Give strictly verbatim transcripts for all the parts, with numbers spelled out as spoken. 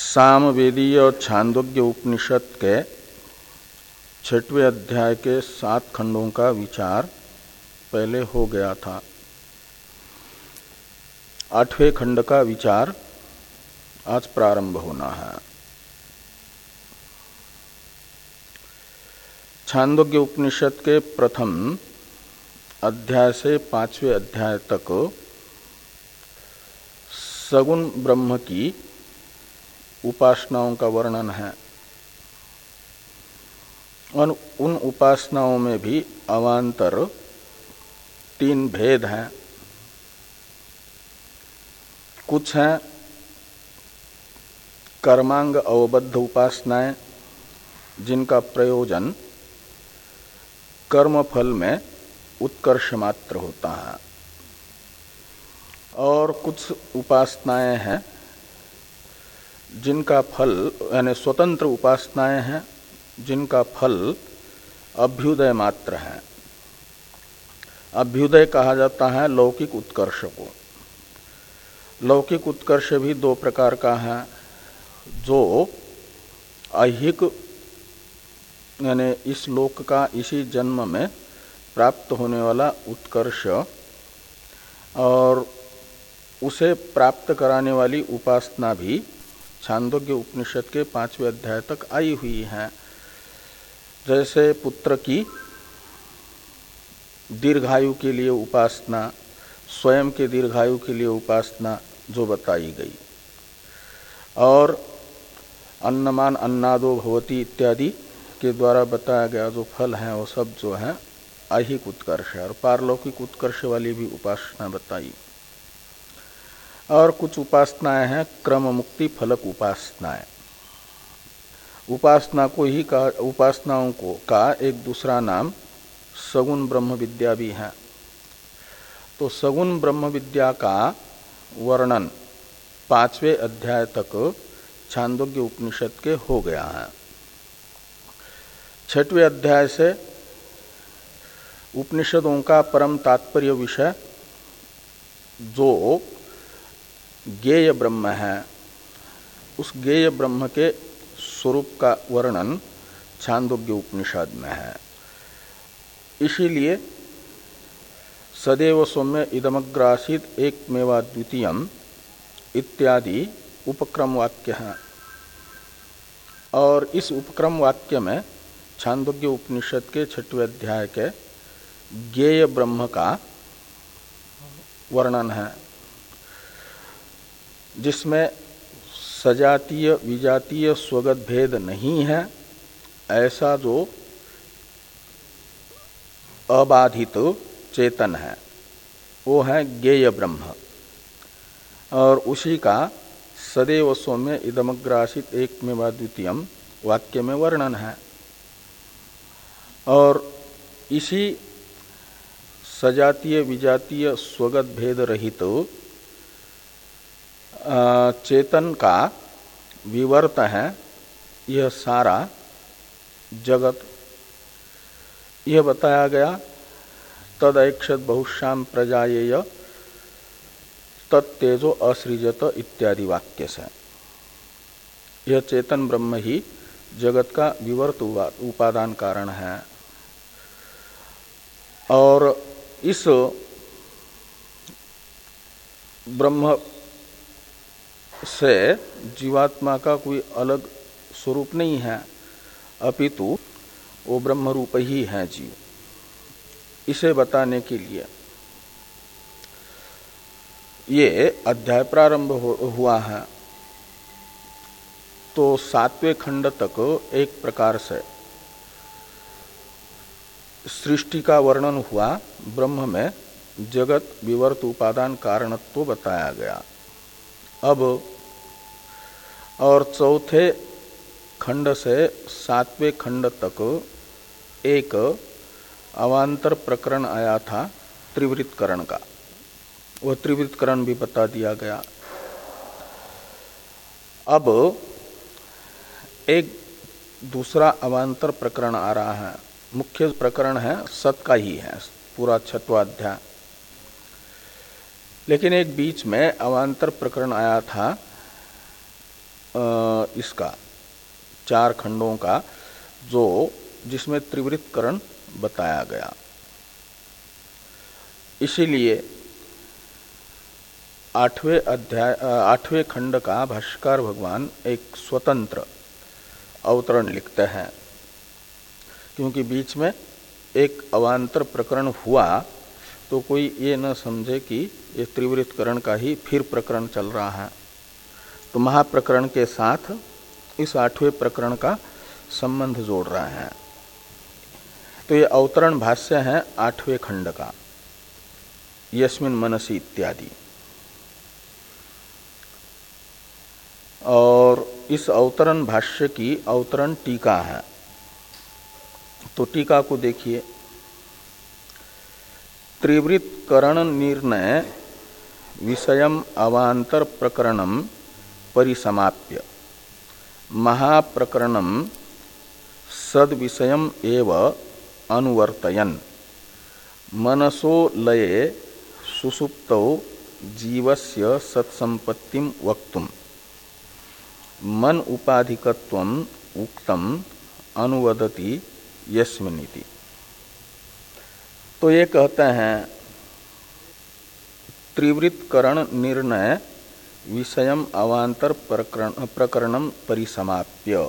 सामवेदीय छांदोग्य उपनिषद के छठवें अध्याय के सात खंडों का विचार पहले हो गया था। आठवें खंड का विचार आज प्रारंभ होना है। छांदोग्य उपनिषद के प्रथम अध्याय से पांचवें अध्याय तक सगुण ब्रह्म की उपासनाओं का वर्णन है। उन, उन उपासनाओं में भी अवान्तर तीन भेद हैं। कुछ हैं कर्मांग अवबद्ध उपासनाएं, जिनका प्रयोजन कर्म फल में उत्कर्ष मात्र होता है, और कुछ उपासनाएं हैं जिनका फल यानी स्वतंत्र उपासनाएं हैं जिनका फल अभ्युदय मात्र है। अभ्युदय कहा जाता है लौकिक उत्कर्ष को। लौकिक उत्कर्ष भी दो प्रकार का है, जो ऐहिक यानी इस लोक का इसी जन्म में प्राप्त होने वाला उत्कर्ष और उसे प्राप्त कराने वाली उपासना भी छांदोग्य उपनिषद के पांचवें अध्याय तक आई हुई है। जैसे पुत्र की दीर्घायु के लिए उपासना, स्वयं के दीर्घायु के लिए उपासना जो बताई गई, और अन्नमान अन्नादो भवति इत्यादि के द्वारा बताया गया जो फल है वो सब जो है ऐहिक उत्कर्ष है। और पारलौकिक उत्कर्ष वाली भी उपासना बताई। और कुछ उपासनाएं हैं क्रम मुक्ति फलक उपासनाएं। उपासना को ही का उपासनाओं को का एक दूसरा नाम सगुण ब्रह्म विद्या भी है। तो सगुण ब्रह्म विद्या का वर्णन पांचवें अध्याय तक छांदोग्य उपनिषद के हो गया है। छठवें अध्याय से उपनिषदों का परम तात्पर्य विषय जो ज्ञेय ब्रह्म है, उस ज्ञेय ब्रह्म के स्वरूप का वर्णन छांदोग्य उपनिषद में है। इसीलिए सदैव सौम्य इदमग्रासित एकमेवा द्वितीयम इत्यादि उपक्रम वाक्य हैं। और इस उपक्रम वाक्य में छांदोग्य उपनिषद के छठवें अध्याय के ज्ञेय ब्रह्म का वर्णन है, जिसमें सजातीय विजातीय स्वगत भेद नहीं है, ऐसा जो अबाधित चेतन है वो है ज्ञेय ब्रह्म। और उसी का सदैव सौम्य इदमग्रासित एकमेवा द्वितीयम वाक्य में वर्णन है। और इसी सजातीय विजातीय स्वगत भेद रहित चेतन का विवर्त है यह सारा जगत। यह बताया गया तदैक्षत बहुश्याम प्रजायेय तत्तेजो असृजत इत्यादि वाक्य से। यह चेतन ब्रह्म ही जगत का विवर्त उपादान कारण है। और इस ब्रह्म से जीवात्मा का कोई अलग स्वरूप नहीं है, अपितु वो ब्रह्म रूप ही है जीव। इसे बताने के लिए ये अध्याय प्रारंभ हुआ है। तो सातवें खंड तक एक प्रकार से सृष्टि का वर्णन हुआ, ब्रह्म में जगत विवर्त उपादान कारणत्व बताया गया। अब और चौथे खंड से सातवें खंड तक एक अवान्तर प्रकरण आया था त्रिवृत्तकरण का। वह त्रिवृत्तकरण भी बता दिया गया। अब एक दूसरा अवान्तर प्रकरण आ रहा है। मुख्य प्रकरण है सत का ही है पूरा छठवां अध्याय, लेकिन एक बीच में अवान्तर प्रकरण आया था इसका चार खंडों का जो जिसमें त्रिवृत्तकरण बताया गया। इसीलिए आठवें अध्याय आठवें खंड का भाष्यकार भगवान एक स्वतंत्र अवतरण लिखते हैं, क्योंकि बीच में एक अवान्तर प्रकरण हुआ तो कोई ये न समझे कि ये त्रिवृत्तकरण का ही फिर प्रकरण चल रहा है। तो महाप्रकरण के साथ इस आठवें प्रकरण का संबंध जोड़ रहे हैं। तो ये अवतरण भाष्य है आठवें खंड का, यस्मिन् मनसि इत्यादि। और इस अवतरण भाष्य की अवतरण टीका है। तो टीका को देखिए। त्रिवृत्तकरण निर्णय विषयम अवान्तर प्रकरणम परिसमाप्य महाप्रकरणम सद विषयम एव अनुवर्तयन् मनसो लये सुसुप्तौ जीवस्य सत्संपत्तिम वक्तुम मन उपाधिकत्वम उक्तम अनुवदति यस्मिनिति। तो ये कहते हैं त्रिवृत्तकरण निर्णय विषयम अवान्तर प्रकरण प्रकरणम परिसमाप्य।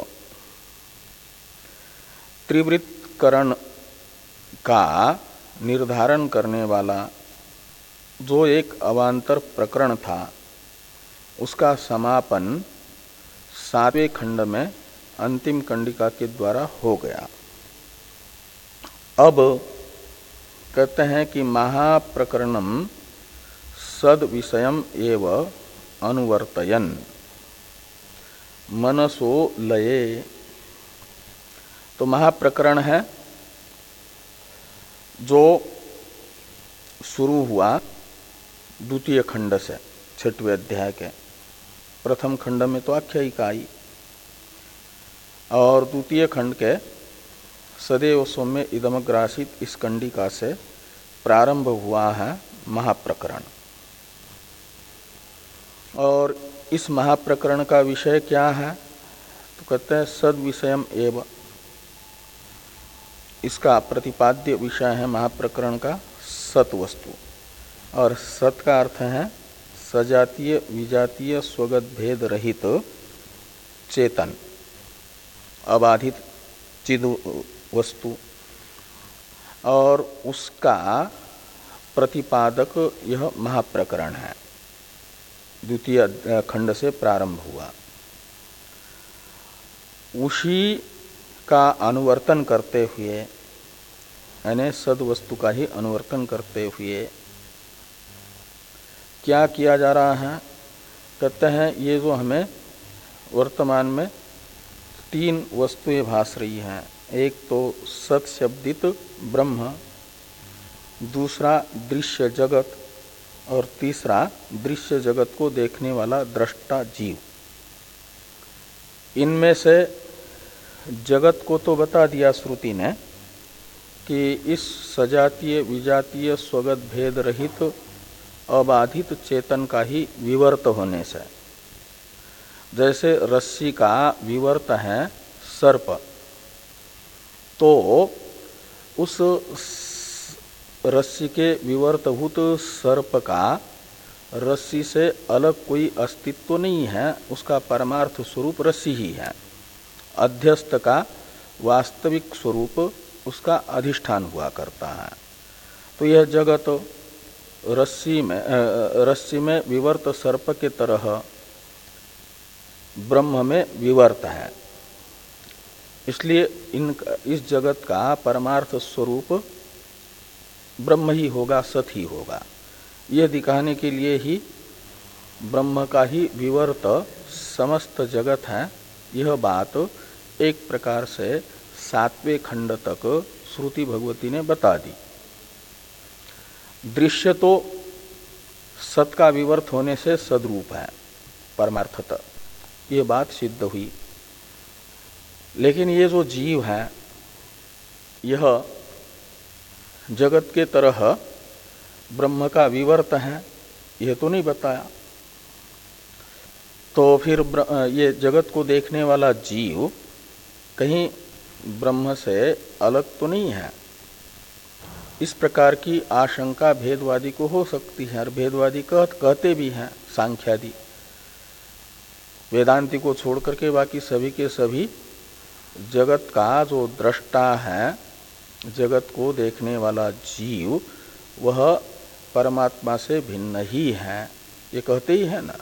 त्रिवृत्तकरण का निर्धारण करने वाला जो एक अवान्तर प्रकरण था उसका समापन सातवें खंड में अंतिम कंडिका के द्वारा हो गया। अब कहते हैं कि महाप्रकरणम सद विषयम एव अनुवर्तयन् मनसो लये। तो महाप्रकरण है जो शुरू हुआ द्वितीय खंड से, छठवें अध्याय के। प्रथम खंड में तो आख्यायिका आई और द्वितीय खंड के सदैव सौम्य इदमग्रासित इस कंडिका से प्रारंभ हुआ है महाप्रकरण। और इस महाप्रकरण का विषय क्या है? तो कहते हैं सद विषयम एव। इसका प्रतिपाद्य विषय है महाप्रकरण का सत वस्तु, और सत का अर्थ है सजातीय विजातीय स्वगत भेद रहित चेतन अबाधित चिद वस्तु, और उसका प्रतिपादक यह महाप्रकरण है। द्वितीय खंड से प्रारंभ हुआ, उसी का अनुवर्तन करते हुए, यानी सद वस्तु का ही अनुवर्तन करते हुए क्या किया जा रहा है? कहते हैं ये जो हमें वर्तमान में तीन वस्तुएं भास रही हैं, एक तो सत शब्दित ब्रह्म, दूसरा दृश्य जगत, और तीसरा दृश्य जगत को देखने वाला दृष्टा जीव। इनमें से जगत को तो बता दिया श्रुति ने कि इस सजातीय विजातीय स्वगत भेद रहित अबाधित चेतन का ही विवर्त होने से, जैसे रस्सी का विवर्त है सर्प, तो उस रस्सी के विवर्तभूत सर्प का रस्सी से अलग कोई अस्तित्व तो नहीं है, उसका परमार्थ स्वरूप रस्सी ही है। अध्यस्त का वास्तविक स्वरूप उसका अधिष्ठान हुआ करता है। तो यह जगत रस्सी में रस्सी में विवर्त सर्प के तरह ब्रह्म में विवर्त है। इसलिए इन इस जगत का परमार्थ स्वरूप ब्रह्म ही होगा, सत ही होगा। यह दिखाने के लिए ही ब्रह्म का ही विवर्त समस्त जगत है। यह बात एक प्रकार से सातवें खंड तक श्रुति भगवती ने बता दी। दृश्य तो सत का विवर्त होने से सद्रूप है परमार्थतः, ये बात सिद्ध हुई। लेकिन ये जो जीव है यह जगत के तरह ब्रह्म का विवर्त है, यह तो नहीं बताया। तो फिर ये जगत को देखने वाला जीव कहीं ब्रह्म से अलग तो नहीं है, इस प्रकार की आशंका भेदवादी को हो सकती है। और भेदवादी कह, कहते भी हैं, सांख्यादि वेदांति को छोड़ करके बाकी सभी के सभी जगत का जो दृष्टा है, जगत को देखने वाला जीव, वह परमात्मा से भिन्न ही है, ये कहते ही है ना।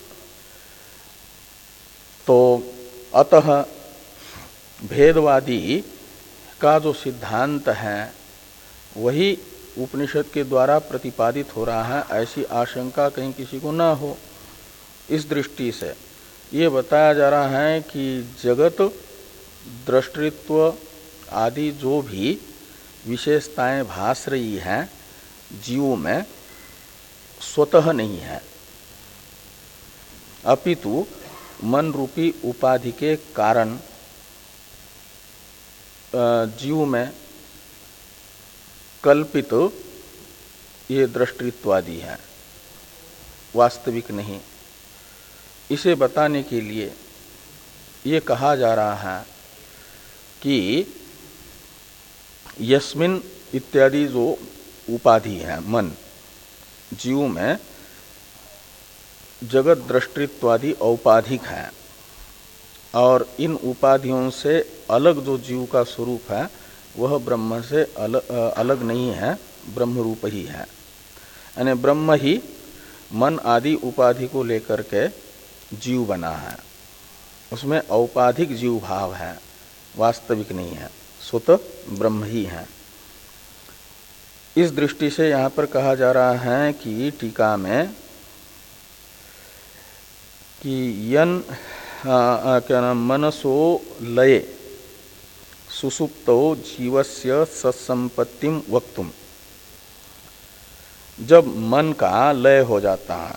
तो अतः भेदवादी का जो सिद्धांत है वही उपनिषद के द्वारा प्रतिपादित हो रहा है, ऐसी आशंका कहीं किसी को ना हो। इस दृष्टि से ये बताया जा रहा है कि जगत दृष्टित्व आदि जो भी विशेषताएं भास रही हैं जीवों में, स्वतः नहीं है, अपितु मन रूपी उपाधि के कारण जीव में कल्पित ये दृष्टित्वादि है, वास्तविक नहीं। इसे बताने के लिए ये कहा जा रहा है कि यस्मिन इत्यादि जो उपाधि है मन, जीव में जगत दृष्टित्वादि औपाधिक है, और इन उपाधियों से अलग जो जीव का स्वरूप है वह ब्रह्म से अलग, अलग नहीं है, ब्रह्म रूप ही है। यानी ब्रह्म ही मन आदि उपाधि को लेकर के जीव बना है, उसमें औपाधिक जीव भाव है, वास्तविक नहीं है, स्वतः ब्रह्म ही है। इस दृष्टि से यहाँ पर कहा जा रहा है कि टीका में कि यन आ, क्या नाम मनसो लये सुसुप्तो जीवस्य सत्संपत्तिम वक्तुम, जब मन का लय हो जाता है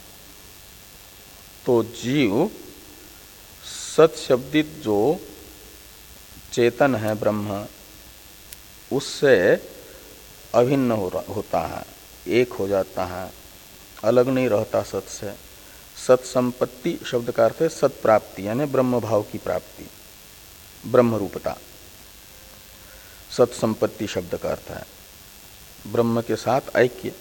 तो जीव सत्शब्दित जो चेतन है ब्रह्म, उससे अभिन्न हो होता है, एक हो जाता है, अलग नहीं रहता सत से। सत्संपत्ति शब्द का अर्थ है सत प्राप्ति, यानी ब्रह्म भाव की प्राप्ति, ब्रह्म रूपता। सत्संपत्ति शब्द का अर्थ है ब्रह्म के साथ ऐक्य।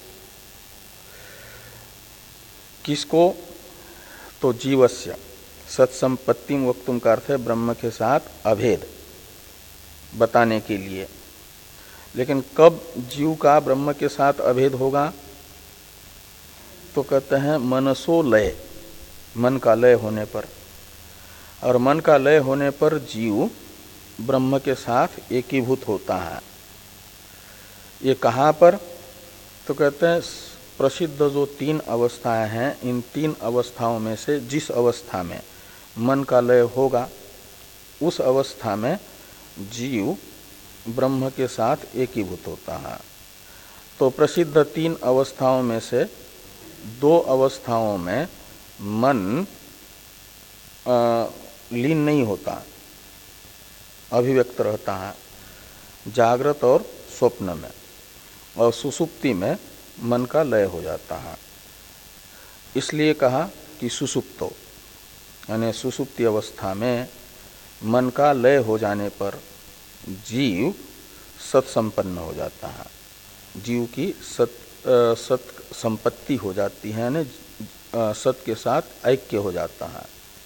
किसको? तो जीवस्य सत्संपत्तिम वक्तुम का अर्थ है ब्रह्म के साथ अभेद बताने के लिए। लेकिन कब जीव का ब्रह्म के साथ अभेद होगा? तो कहते हैं मनसो लय, मन का लय होने पर। और मन का लय होने पर जीव ब्रह्म के साथ एकीभूत होता है। ये कहाँ पर? तो कहते हैं प्रसिद्ध जो तीन अवस्थाएं हैं, इन तीन अवस्थाओं में से जिस अवस्था में मन का लय होगा, उस अवस्था में जीव ब्रह्म के साथ एकीभूत होता है। तो प्रसिद्ध तीन अवस्थाओं में से दो अवस्थाओं में मन आ, लीन नहीं होता, अभिव्यक्त रहता है, जागृत और स्वप्न में, और सुसुप्ति में मन का लय हो जाता है। इसलिए कहा कि सुसुप्तो, यानी सुसुप्ति अवस्था में मन का लय हो जाने पर जीव सत्संपन्न हो जाता है, जीव की सत सत संपत्ति हो जाती है, यानी सत के साथ ऐक्य हो जाता है।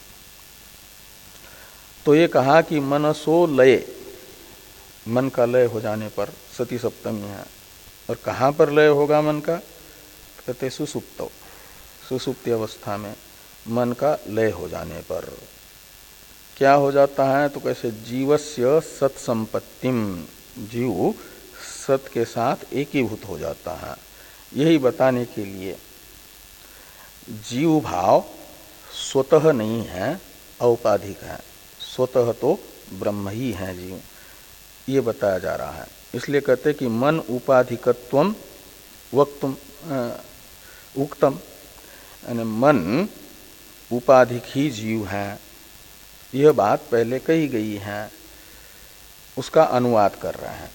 तो ये कहा कि मनसो लय, मन का लय हो जाने पर सती सप्तमी है। और कहाँ पर लय होगा मन का? कहते सुसुप्तो, सुसुप्ति अवस्था में मन का लय हो जाने पर क्या हो जाता है? तो कैसे जीवस्य सत्संपत्तिम, जीव सत के साथ एकीभूत हो जाता है। यही बताने के लिए जीव भाव स्वतः नहीं है, औपाधिक है, स्वतः तो ब्रह्म ही है जीव, ये बताया जा रहा है। इसलिए कहते कि मन उपाधिकत्वम वक्तुम उक्तम, यानी मन उपाधिक ही जीव है, यह बात पहले कही गई है, उसका अनुवाद कर रहे हैं।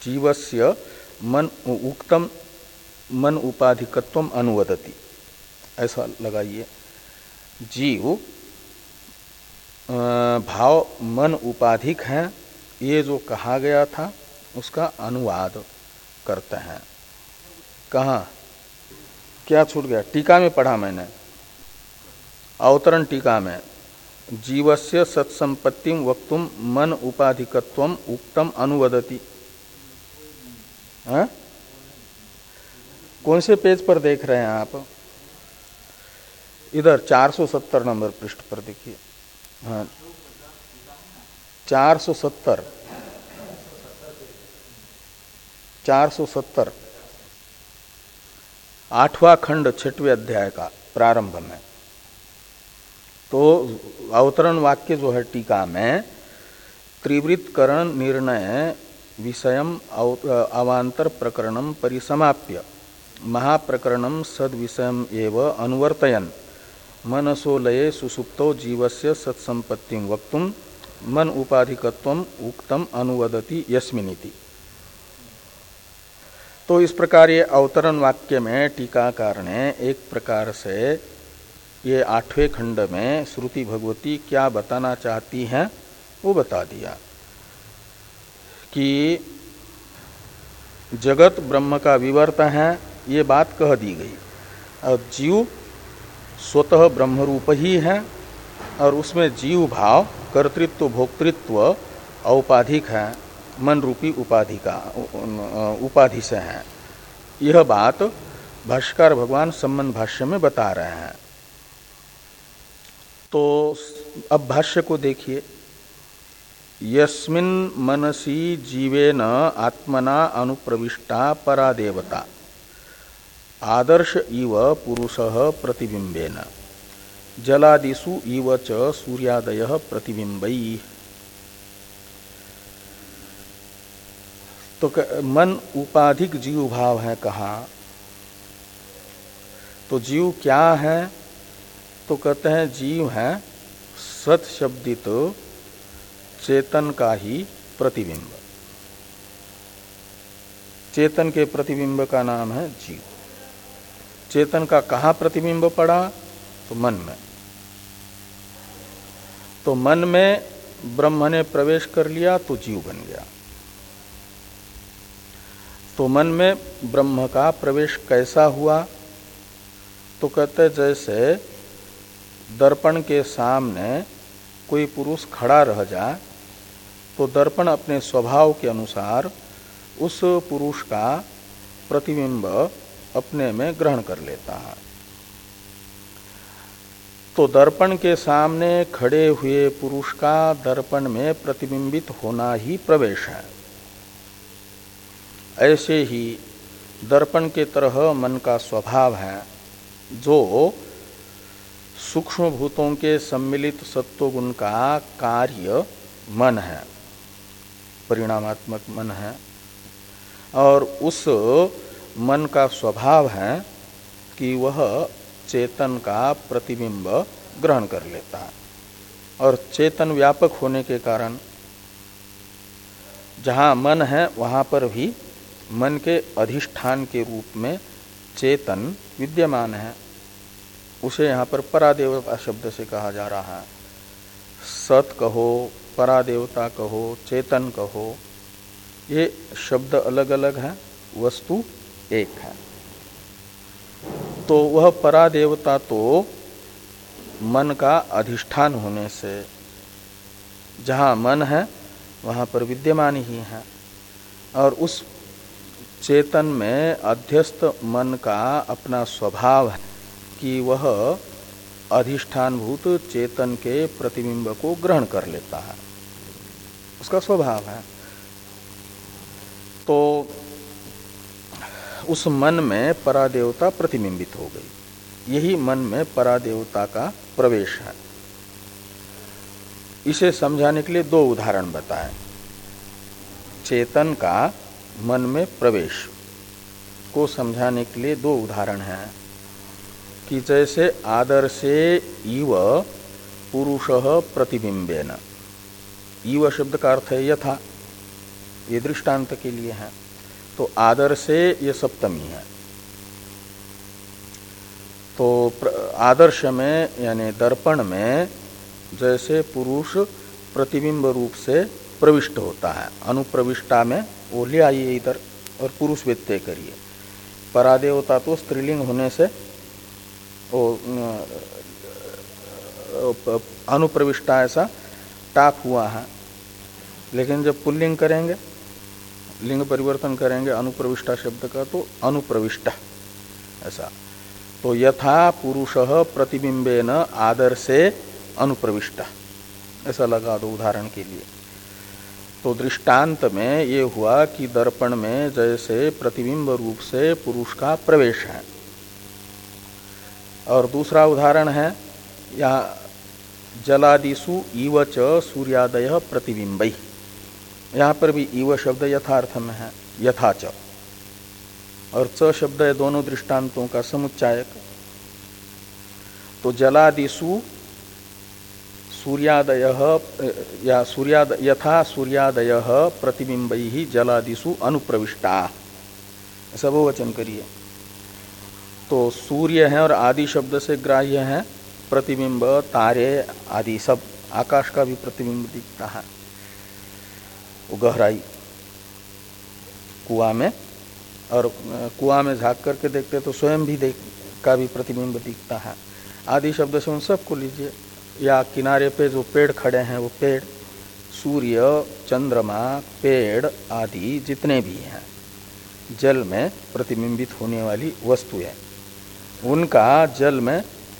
जीवस्य मन उक्तम मन उपाधिकत्वम अनुवदति, ऐसा लगाइए। जीव भाव मन उपाधिक है, ये जो कहा गया था उसका अनुवाद करते हैं। कहाँ क्या छूट गया? टीका में पढ़ा मैंने, अवतरण टीका में, जीवस्य सत्संपत्तिम वक्तुम मन उपाधिकत्वम उक्तम अनुवदति। हाँ? कौन से पेज पर देख रहे हैं आप? इधर चार सौ सत्तर नंबर पृष्ठ पर देखिए। हाँ, चार सौ सत्तर चार सौ सत्तर आठवां खंड छठवें अध्याय का प्रारंभ में। तो अवतरण वाक्य जो है टीका में, त्रिवृत्तकरण निर्णय विषयम अवांतर प्रकरणम परिसमाप्य महाप्रकरणम सद विषयम एव अनुवर्तयन मनसो लये सुसुप्तो जीवस्य सत्संपत्तिं वक्तुम मन उपाधिकत्वम उक्तम अनुवदति यस्मिनिति। तो इस प्रकार ये अवतरण वाक्य में टीकाकार ने एक प्रकार से ये आठवें खंड में श्रुति भगवती क्या बताना चाहती हैं वो बता दिया कि जगत ब्रह्म का विवर्त है, ये बात कह दी गई। और जीव स्वतः ब्रह्मरूप ही है और उसमें जीव भाव कर्तृत्व भोक्तृत्व औपाधिक है, मन रूपी उपाधि का उपाधि से है। यह बात भाष्यकार भगवान संबंध भाष्य में बता रहे हैं। तो अब भाष्य को देखिए। यस्मिन् मनसि जीवेन आत्मना अनुप्रविष्टा परा देवता आदर्श इव पुरुषः प्रतिबिंबेन जलादिषु इव च सूर्यादयः प्रतिबिंबैः। तो मन उपाधिक जीव भाव है कहा। तो जीव क्या है? तो कहते हैं जीव है सत शब्दित चेतन का ही प्रतिबिंब। चेतन के प्रतिबिंब का नाम है जीव। चेतन का कहाँ प्रतिबिंब पड़ा? तो मन में। तो मन में ब्रह्म ने प्रवेश कर लिया तो जीव बन गया। तो मन में ब्रह्म का प्रवेश कैसा हुआ? तो कहते जैसे दर्पण के सामने कोई पुरुष खड़ा रह जाए तो दर्पण अपने स्वभाव के अनुसार उस पुरुष का प्रतिबिंब अपने में ग्रहण कर लेता है। तो दर्पण के सामने खड़े हुए पुरुष का दर्पण में प्रतिबिंबित होना ही प्रवेश है। ऐसे ही दर्पण के तरह मन का स्वभाव है, जो सूक्ष्म भूतों के सम्मिलित सत्वगुण का कार्य मन है, परिणामात्मक मन है। और उस मन का स्वभाव है कि वह चेतन का प्रतिबिंब ग्रहण कर लेता है। और चेतन व्यापक होने के कारण जहाँ मन है वहाँ पर भी मन के अधिष्ठान के रूप में चेतन विद्यमान है। उसे यहाँ पर परादेवता शब्द से कहा जा रहा है। सत कहो, परादेवता कहो, चेतन कहो, ये शब्द अलग अलग हैं, वस्तु एक है। तो वह परादेवता तो मन का अधिष्ठान होने से जहाँ मन है वहाँ पर विद्यमान ही है। और उस चेतन में अध्यस्त मन का अपना स्वभाव है कि वह अधिष्ठानभूत चेतन के प्रतिबिंब को ग्रहण कर लेता है, उसका स्वभाव है। तो उस मन में परादेवता प्रतिबिंबित हो गई। यही मन में परादेवता का प्रवेश है। इसे समझाने के लिए दो उदाहरण बताएं। चेतन का मन में प्रवेश को समझाने के लिए दो उदाहरण हैं कि जैसे आदर्शे इव पुरुषः प्रतिबिंबेन। इव शब्द का अर्थ है यथा, ये दृष्टांत के लिए है। तो आदर्शे ये सप्तमी है। तो आदर्श में यानी दर्पण में जैसे पुरुष प्रतिबिंब रूप से प्रविष्ट होता है, अनुप्रविष्टा में वो ले आइए इधर और पुरुष व्यत्यय करिए। परादेवता तो स्त्रीलिंग होने से वो अनुप्रविष्टा ऐसा टाक हुआ है, लेकिन जब पुल्लिंग करेंगे, लिंग परिवर्तन करेंगे अनुप्रविष्टा शब्द का, तो अनुप्रविष्टा ऐसा। तो यथा पुरुषः प्रतिबिंबेन आदर्शे अनुप्रविष्टा ऐसा लगा दो उदाहरण के लिए। तो दृष्टांत में ये हुआ कि दर्पण में जैसे प्रतिबिंब रूप से पुरुष का प्रवेश है। और दूसरा उदाहरण है यहाँ जलादिषु इव च सूर्यादय प्रतिबिंबई, यहाँ पर भी इव शब्द यथार्थ में है, यथा च, और च शब्द है दोनों दृष्टांतों का समुच्चायक। तो जलादिषु सूर्यादय या सूर्याद यथा सूर्यादय प्रतिबिंबई जलादिषु अनुप्रविष्टा ऐसा बहुवचन करिए। तो सूर्य है और आदि शब्द से ग्राह्य है प्रतिबिंब, तारे आदि सब, आकाश का भी प्रतिबिंब दिखता है, वो गहराई कुआं में, और कुआं में झांक करके देखते तो स्वयं भी देख का भी प्रतिबिंब दिखता है। आदि शब्द से उन सबको लीजिए, या किनारे पे जो पेड़ खड़े हैं वो पेड़, सूर्य, चंद्रमा, पेड़ आदि जितने भी हैं जल में प्रतिबिंबित होने वाली वस्तुएं, उनका जल में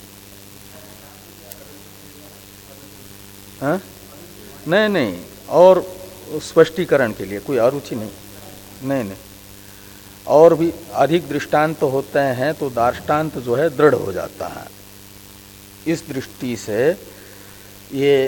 हाँ? नहीं नहीं, और स्पष्टीकरण के लिए कोई अरुचि नहीं, नहीं नहीं, और भी अधिक दृष्टांत होते हैं तो दार्ष्टान्त जो है दृढ़ हो जाता है। इस दृष्टि से ये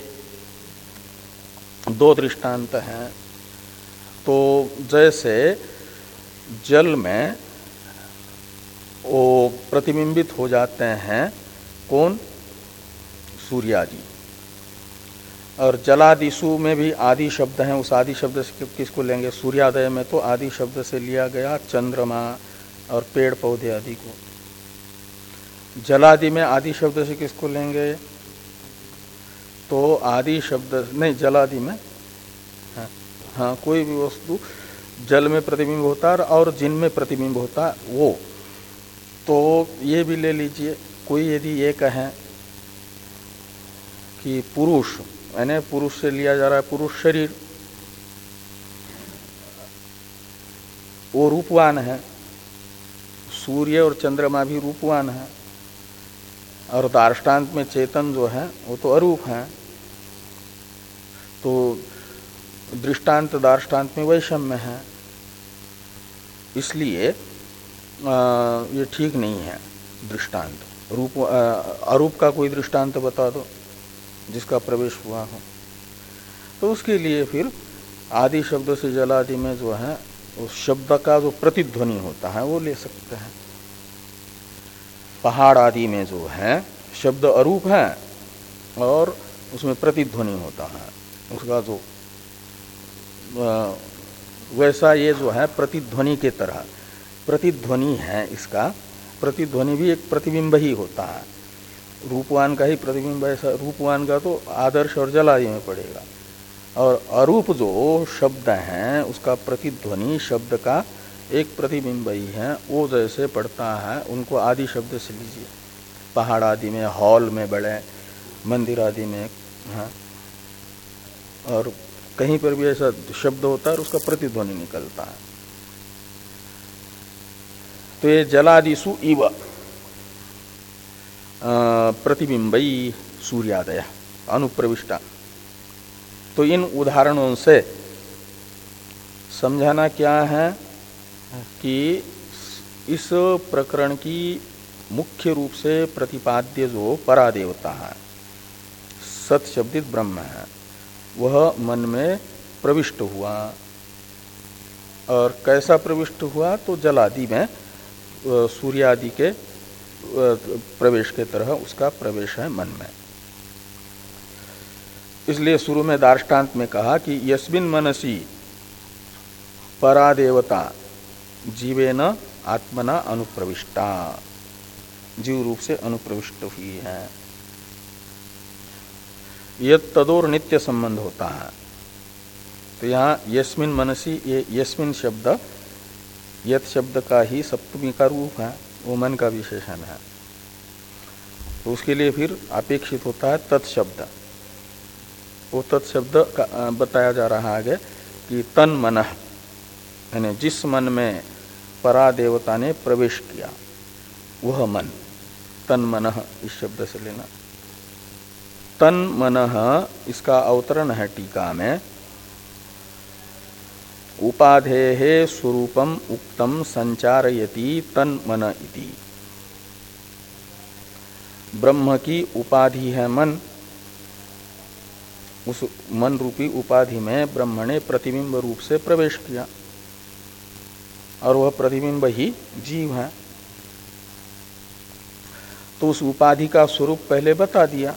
दो दृष्टांत हैं। तो जैसे जल में वो प्रतिबिंबित हो जाते हैं कौन, सूर्यादि, और जलादिशु में भी आदि शब्द हैं, उस आदि शब्द से किसको लेंगे, सूर्यादय में तो आदि शब्द से लिया गया चंद्रमा और पेड़ पौधे आदि को। जलादि में आदि शब्द से किसको लेंगे, तो आदि शब्द नहीं, जलादि में हाँ, हाँ कोई भी वस्तु जल में प्रतिबिंब होता है और जिनमें प्रतिबिंब होता है वो। तो ये भी ले लीजिए, कोई यदि ये कहें कि पुरुष, यानी पुरुष से लिया जा रहा है पुरुष शरीर, वो रूपवान है, सूर्य और चंद्रमा भी रूपवान है, और दार्ष्टान्त में चेतन जो है वो तो अरूप है। तो दृष्टांत दार्ष्टान्त में वैषम्य है, इसलिए आ, ये ठीक नहीं है दृष्टांत। रूप अरूप का कोई दृष्टांत बता दो जिसका प्रवेश हुआ हो, तो उसके लिए फिर आदि शब्द से जलादि में जो है उस शब्द का जो प्रतिध्वनि होता है वो ले सकते हैं। पहाड़ आदि में जो है शब्द अरूप है और उसमें प्रतिध्वनि होता है, उसका जो वैसा ये जो है प्रतिध्वनि के तरह प्रतिध्वनि है, इसका प्रतिध्वनि भी एक प्रतिबिंब ही होता है, रूपवान का ही प्रतिबिंब। ऐसा रूपवान का तो आदर्श और जलादि में पड़ेगा, और अरूप जो शब्द हैं उसका प्रतिध्वनि शब्द का एक प्रतिबिंब ही है, वो जैसे पड़ता है उनको आदि शब्द से लीजिए। पहाड़ आदि में, हॉल में बड़े, मंदिर आदि में, हाँ, और कहीं पर भी ऐसा शब्द होता है और उसका प्रतिध्वनि निकलता है। तो ये जलादिषु इव प्रतिबिंबई सूर्यादय अनुप्रविष्टा। तो इन उदाहरणों से समझाना क्या है कि इस प्रकरण की मुख्य रूप से प्रतिपाद्य जो परादेवता है, सत शब्दित ब्रह्म है, वह मन में प्रविष्ट हुआ। और कैसा प्रविष्ट हुआ, तो जलादि में सूर्यादि के प्रवेश के तरह उसका प्रवेश है मन में। इसलिए शुरू में दार्ष्टान्त में कहा कि यस्मिन् मनसि परादेवता जीवेन आत्मना अनुप्रविष्टा, जीव रूप से अनुप्रविष्ट हुई है। यद तदोर नित्य संबंध होता है। तो यहाँ यस्मिन मनसी, ये यस्मिन शब्द यत शब्द का ही सप्तमी का रूप है, वो मन का विशेषण है। तो उसके लिए फिर अपेक्षित होता है तत्शब्द। वो तत्शब्द बताया जा रहा है कि तन मन, यानी जिस मन में परा देवता ने प्रवेश किया वह मन, तन मन इस शब्द से लेना। तन मन इसका अवतरण है टीका में, उपाधेः स्वरूपम उक्तम संचारयति तन मन इति। ब्रह्म की उपाधि है मन, उस मन रूपी उपाधि में ब्रह्म ने प्रतिबिंब रूप से प्रवेश किया और वह प्रतिबिंब ही जीव है। तो उस उपाधि का स्वरूप पहले बता दिया,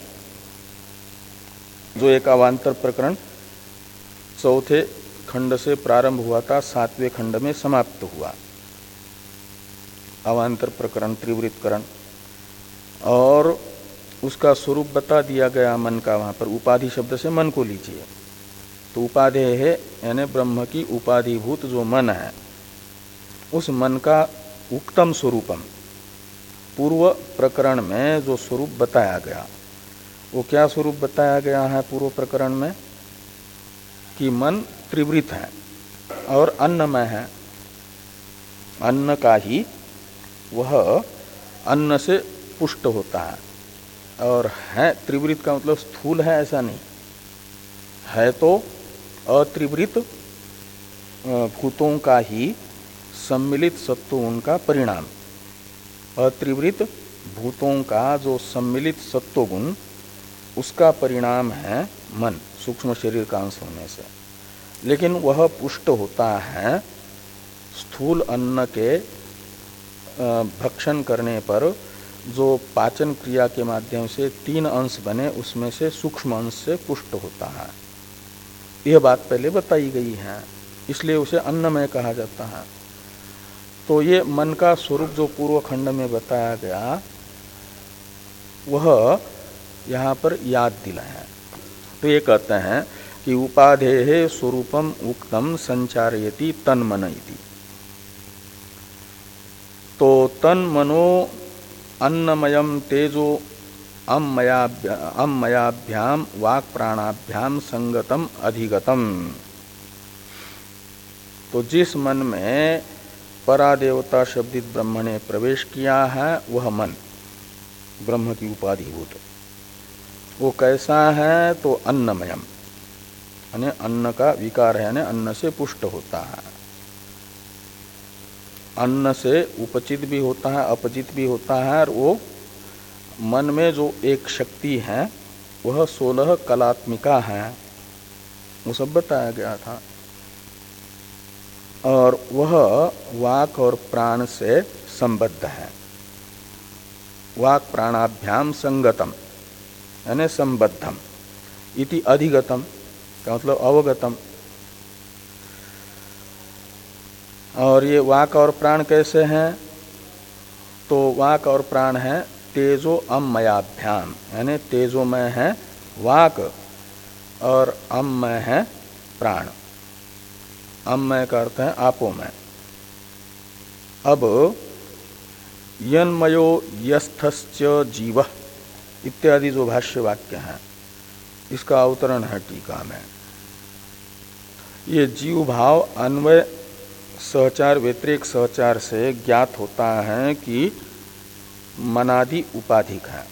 जो एक अवान्तर प्रकरण चौथे खंड से प्रारंभ हुआ था, सातवें खंड में समाप्त हुआ। अवान्तर प्रकरण त्रिवृत्तकरण, और उसका स्वरूप बता दिया गया मन का। वहां पर उपाधि शब्द से मन को लीजिए। तो उपाधि है यानी ब्रह्म की उपाधिभूत जो मन है, उस मन का उक्तम स्वरूपम, पूर्व प्रकरण में जो स्वरूप बताया गया, वो क्या स्वरूप बताया गया है पूर्व प्रकरण में? कि मन त्रिवृत है और अन्नमय है। अन्न का ही वह अन्न से पुष्ट होता है, और है त्रिवृत का मतलब स्थूल है ऐसा नहीं है, तो अत्रिवृत भूतों का ही सम्मिलित सत्व उनका परिणाम। अत्रिवृत भूतों का जो सम्मिलित सत्व गुण, उसका परिणाम है मन, सूक्ष्म शरीर का अंश होने से। लेकिन वह पुष्ट होता है स्थूल अन्न के भक्षण करने पर, जो पाचन क्रिया के माध्यम से तीन अंश बने उसमें से सूक्ष्म अंश से पुष्ट होता है। यह बात पहले बताई गई है, इसलिए उसे अन्नमय कहा जाता है। तो ये मन का स्वरूप जो पूर्व खंड में बताया गया, वह यहाँ पर याद दिलाया। तो ये कहते हैं कि उपाधेः स्वरूपम उक्तम संचारयति तन्मन इति। तो तन्मनो अन्नमयम तेजो अम्मयाभ्याम वाक् प्राणाभ्याम संगतम अधिगतम। तो जिस मन में परादेवता शब्दित ब्रह्म ने प्रवेश किया है, वह मन ब्रह्म की उपाधिभूत, वो कैसा है? तो अन्नमयम, यानी अन्न का विकार है, यानी अन्न से पुष्ट होता है। अन्न से उपचित भी होता है, अपचित भी होता है। और वो मन में जो एक शक्ति है, वह सोलह कलात्मिका है, वो सब बताया गया था। और वह वाक और प्राण से संबद्ध है। वाक प्राणाभ्याम संगतम यानी संबद्धम, इति अधिगतम का मतलब अवगतम। और ये वाक और प्राण कैसे हैं? तो वाक और प्राण है तेजो अम्मयाभ्याम, यानी तेजोमय है वाक और अम्मय है प्राण। अम्मय का अर्थ है आपोमय। अब यन्मयो यस्थश्च जीवः इत्यादि जो भाष्य वाक्य हैं, इसका अवतरण है टीका में। ये जीव भाव अन्वय सहचार व्यतिरेक सहचार से ज्ञात होता है कि मनादि उपाधिक है।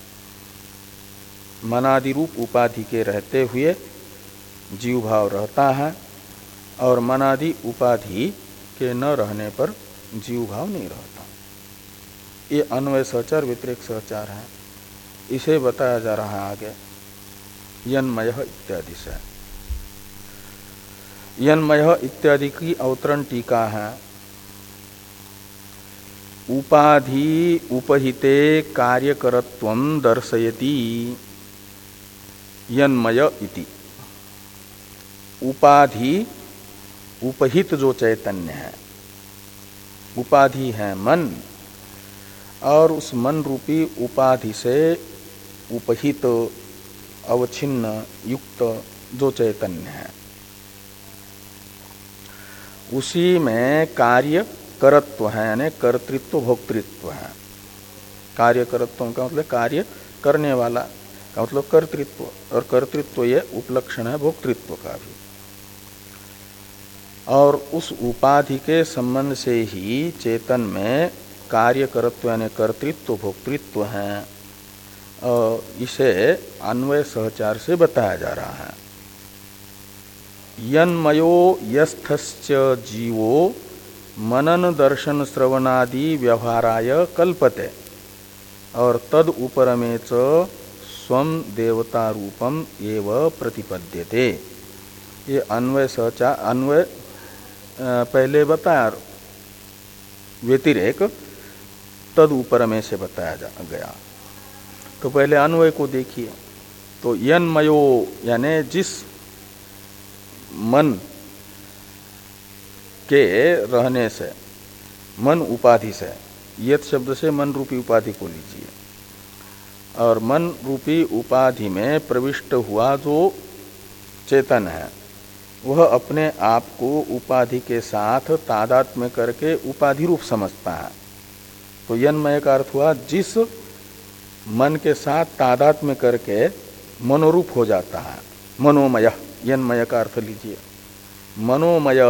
मनादि रूप उपाधि के रहते हुए जीव भाव रहता है, और मनादि उपाधि के न रहने पर जीव भाव नहीं रहता। ये अन्वय सहचार व्यतिरेक सहचार है, इसे बताया जा रहा है आगे यन्मयः इत्यादि से। यन्मयः इत्यादि की अवतरण टीका है। उपाधि उपहिते कार्यकरत्वं दर्शयति यन्मय इति। उपाधि उपहित जो चैतन्य है, उपाधि है मन, और उस मन रूपी उपाधि से उपहित अवच्छिन्न युक्त जो चैतन्य है, उसी में कार्य करत्व है, यानी कर्तृत्व भोक्तृत्व है। कार्य करत्व का मतलब कार्य करने वाला का मतलब कर्तृत्व, और कर्तृत्व ये उपलक्षण है भोक्तृत्व का भी। और उस उपाधि के संबंध से ही चेतन में कार्य करत्व यानी कर्तृत्व भोक्तृत्व है, और इसे अन्वय सहचार से बताया जा रहा है। यन्मयो यस्थश्च जीवो मनन दर्शन श्रवणादि व्यवहाराय कल्पते, और तद उपरमे च स्वम देवता रूपम एव प्रतिपद्यते। ये अन्वय सहचार अन्वय पहले बताया, व्यतिरेक तद उपरमे से बताया जा गया। तो पहले अन्वय को देखिए। तो यन्मयो यानी जिस मन के रहने से, मन उपाधि से, यत शब्द से मन रूपी उपाधि को लीजिए, और मन रूपी उपाधि में प्रविष्ट हुआ जो चेतन है वह अपने आप को उपाधि के साथ तादात्म्य करके उपाधि रूप समझता है। तो यन्मय का अर्थ हुआ जिस मन के साथ तादात्म्य करके मनोरूप हो जाता है, मनोमय। यन्मय का अर्थ लीजिए, मनोमय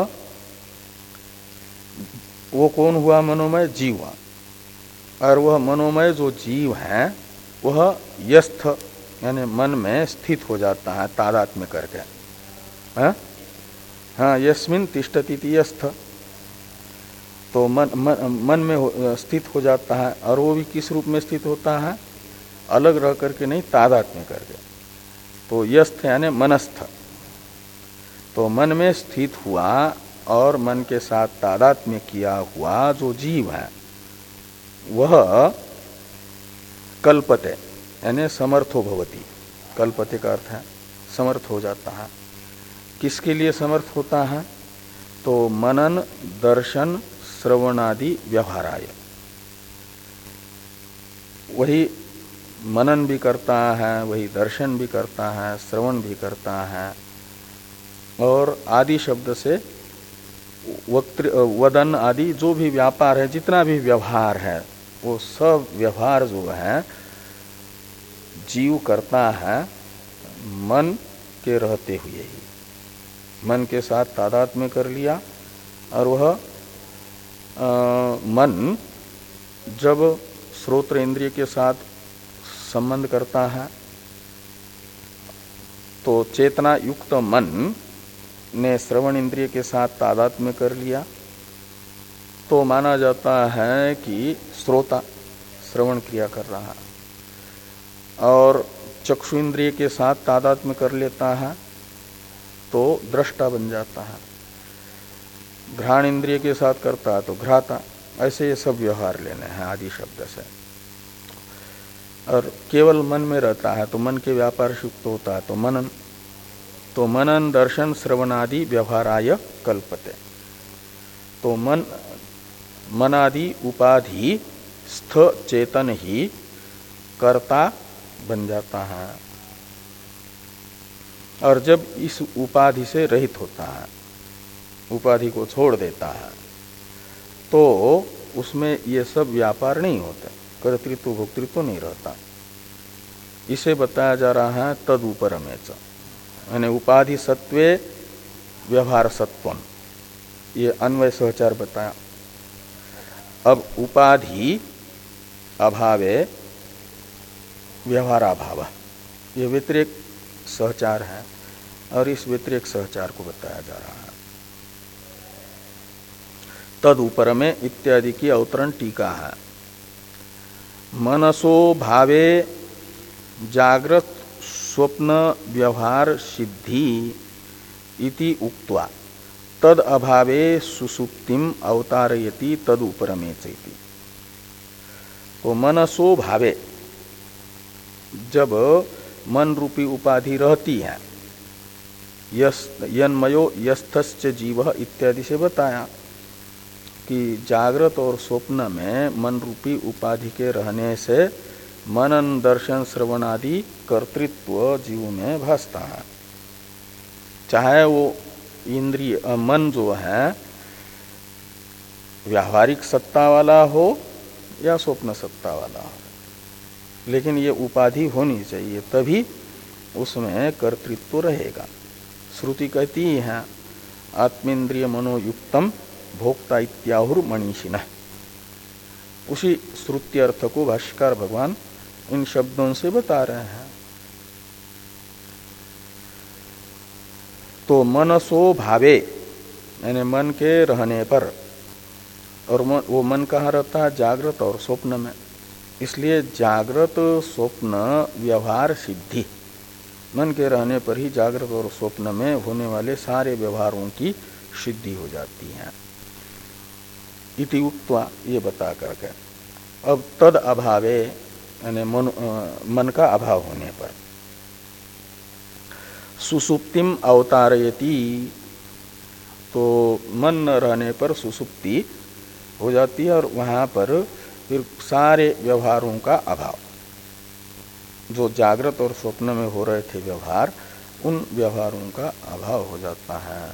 वो कौन हुआ? मनोमय जीव। और वह मनोमय जो जीव है वह यस्थ यानी मन में स्थित हो जाता है तादात्म्य करके। हाँ हाँ, यस्मिन तिष्ठति यस्थ। तो मन मन, मन में हो, स्थित हो जाता है। और वो भी किस रूप में स्थित होता है? अलग रह करके नहीं, तादात्म्य करके। तो यस्थ यानी मनस्थ। तो मन में स्थित हुआ और मन के साथ तादात्म्य किया हुआ जो जीव है वह कल्पते यानी समर्थो भवति। कल्पते का अर्थ है समर्थ हो जाता है। किसके लिए समर्थ होता है? तो मनन दर्शन श्रवणादि व्यवहाराय। वही मनन भी करता है, वही दर्शन भी करता है, श्रवण भी करता है, और आदि शब्द से वदन आदि जो भी व्यापार है, जितना भी व्यवहार है, वो सब व्यवहार जो है जीव करता है मन के रहते हुए ही। मन के साथ तादात्म्य कर लिया, और वह आ, मन जब श्रोत्र इंद्रिय के साथ संबंध करता है तो चेतना युक्त मन ने श्रवण इंद्रिय के साथ तादात्म्य कर लिया, तो माना जाता है कि श्रोता श्रवण क्रिया कर रहा है। और चक्षु इंद्रिय के साथ तादात्म्य कर लेता है तो दृष्टा बन जाता है। घ्राण इंद्रिय के साथ करता है तो घ्राता। ऐसे ये सब व्यवहार लेने हैं आदि शब्द से। और केवल मन में रहता है तो मन के व्यापार से युक्त होता है तो मनन। तो मनन दर्शन श्रवणादि व्यवहाराय कल्पते। तो मन मनादि उपाधि स्थ चेतन ही कर्ता बन जाता है। और जब इस उपाधि से रहित होता है, उपाधि को छोड़ देता है, तो उसमें ये सब व्यापार नहीं होता, कर्तृत्व भोक्तृत्व नहीं रहता। इसे बताया जा रहा है तद उपरमेच, यानी उपाधि सत्वे व्यवहार सत्वम। ये अन्वय सहचार बताया। अब उपाधि अभावे व्यवहाराभाव, ये व्यतिरेक सहचार है, और इस व्यतिरेक सहचार को बताया जा रहा है। तद ऊपर में इत्यादि की अवतरण टीका है। मनसो भावे जागृत स्वप्न व्यवहार सिद्धि इति उक्त्वा तद अभावे सुसुप्तिम अवतारयति तद उपरमे चैति। तो मनसो भावे, जब मन रूपी उपाधि रहती है, यस यन्मयो यस्थश्च जीव इत्यादि से बताया, कि जागृत और स्वप्न में मन रूपी उपाधि के रहने से मनन दर्शन श्रवण आदि कर्तृत्व जीव में भासता है। चाहे वो इंद्रिय मन जो है व्यावहारिक सत्ता वाला हो या स्वप्न सत्ता वाला हो, लेकिन ये उपाधि होनी चाहिए, तभी उसमें कर्तृत्व रहेगा। श्रुति कहती है आत्मेन्द्रिय मनोयुक्तम भोक्ता इत्याहुर मनीषिणः। उसी श्रुति अर्थ को भाष्यकार भगवान इन शब्दों से बता रहे हैं। तो मनसो भावे यानी मन के रहने पर, और मन, वो मन कहाँ रहता है? जागृत और स्वप्न में। इसलिए जागृत स्वप्न व्यवहार सिद्धि, मन के रहने पर ही जागृत और स्वप्न में होने वाले सारे व्यवहारों की सिद्धि हो जाती है। इति उक्त्वा ये बता करके अब तद अभावे यानी मन, मन का अभाव होने पर सुसुप्तिम अवतारयति, तो मन न रहने पर सुसुप्ति हो जाती है और वहां पर फिर सारे व्यवहारों का अभाव, जो जागृत और स्वप्न में हो रहे थे व्यवहार, उन व्यवहारों का अभाव हो जाता है।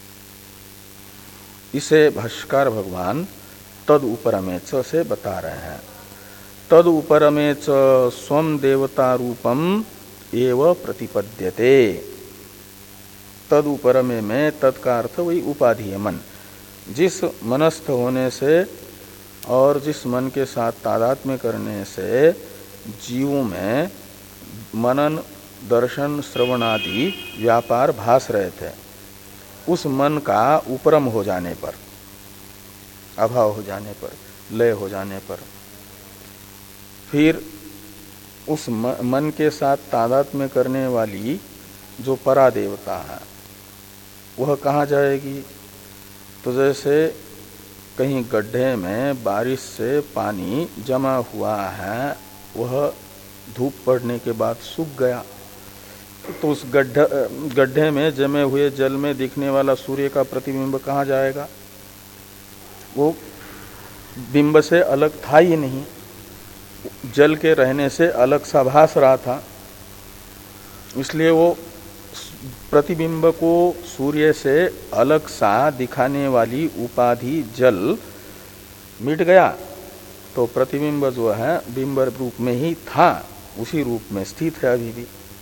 इसे भाष्यकार भगवान तद उपरमेच से बता रहे हैं। तद उपरमेच स्वम देवता रूपम एव प्रतिपद्यते। तद उपरमे में तद का अर्थ वही उपाधि है मन। जिस मनस्थ होने से और जिस मन के साथ तादात्म्य करने से जीव में मनन दर्शन श्रवण आदि व्यापार भास रहे थे, उस मन का उपरम हो जाने पर, अभाव हो जाने पर, लय हो जाने पर, फिर उस मन के साथ तादात्म्य करने वाली जो परादेवता है वह कहाँ जाएगी? तो जैसे कहीं गड्ढे में बारिश से पानी जमा हुआ है, वह धूप पड़ने के बाद सूख गया, तो उस गड्ढे गड्ढे में जमे हुए जल में दिखने वाला सूर्य का प्रतिबिंब कहाँ जाएगा? वो बिंब से अलग था ही नहीं, जल के रहने से अलग सा भास रहा था। इसलिए वो प्रतिबिंब को सूर्य से अलग सा दिखाने वाली उपाधि जल मिट गया, तो प्रतिबिंब जो है बिंब रूप में ही था, उसी रूप में स्थित है, अभी भी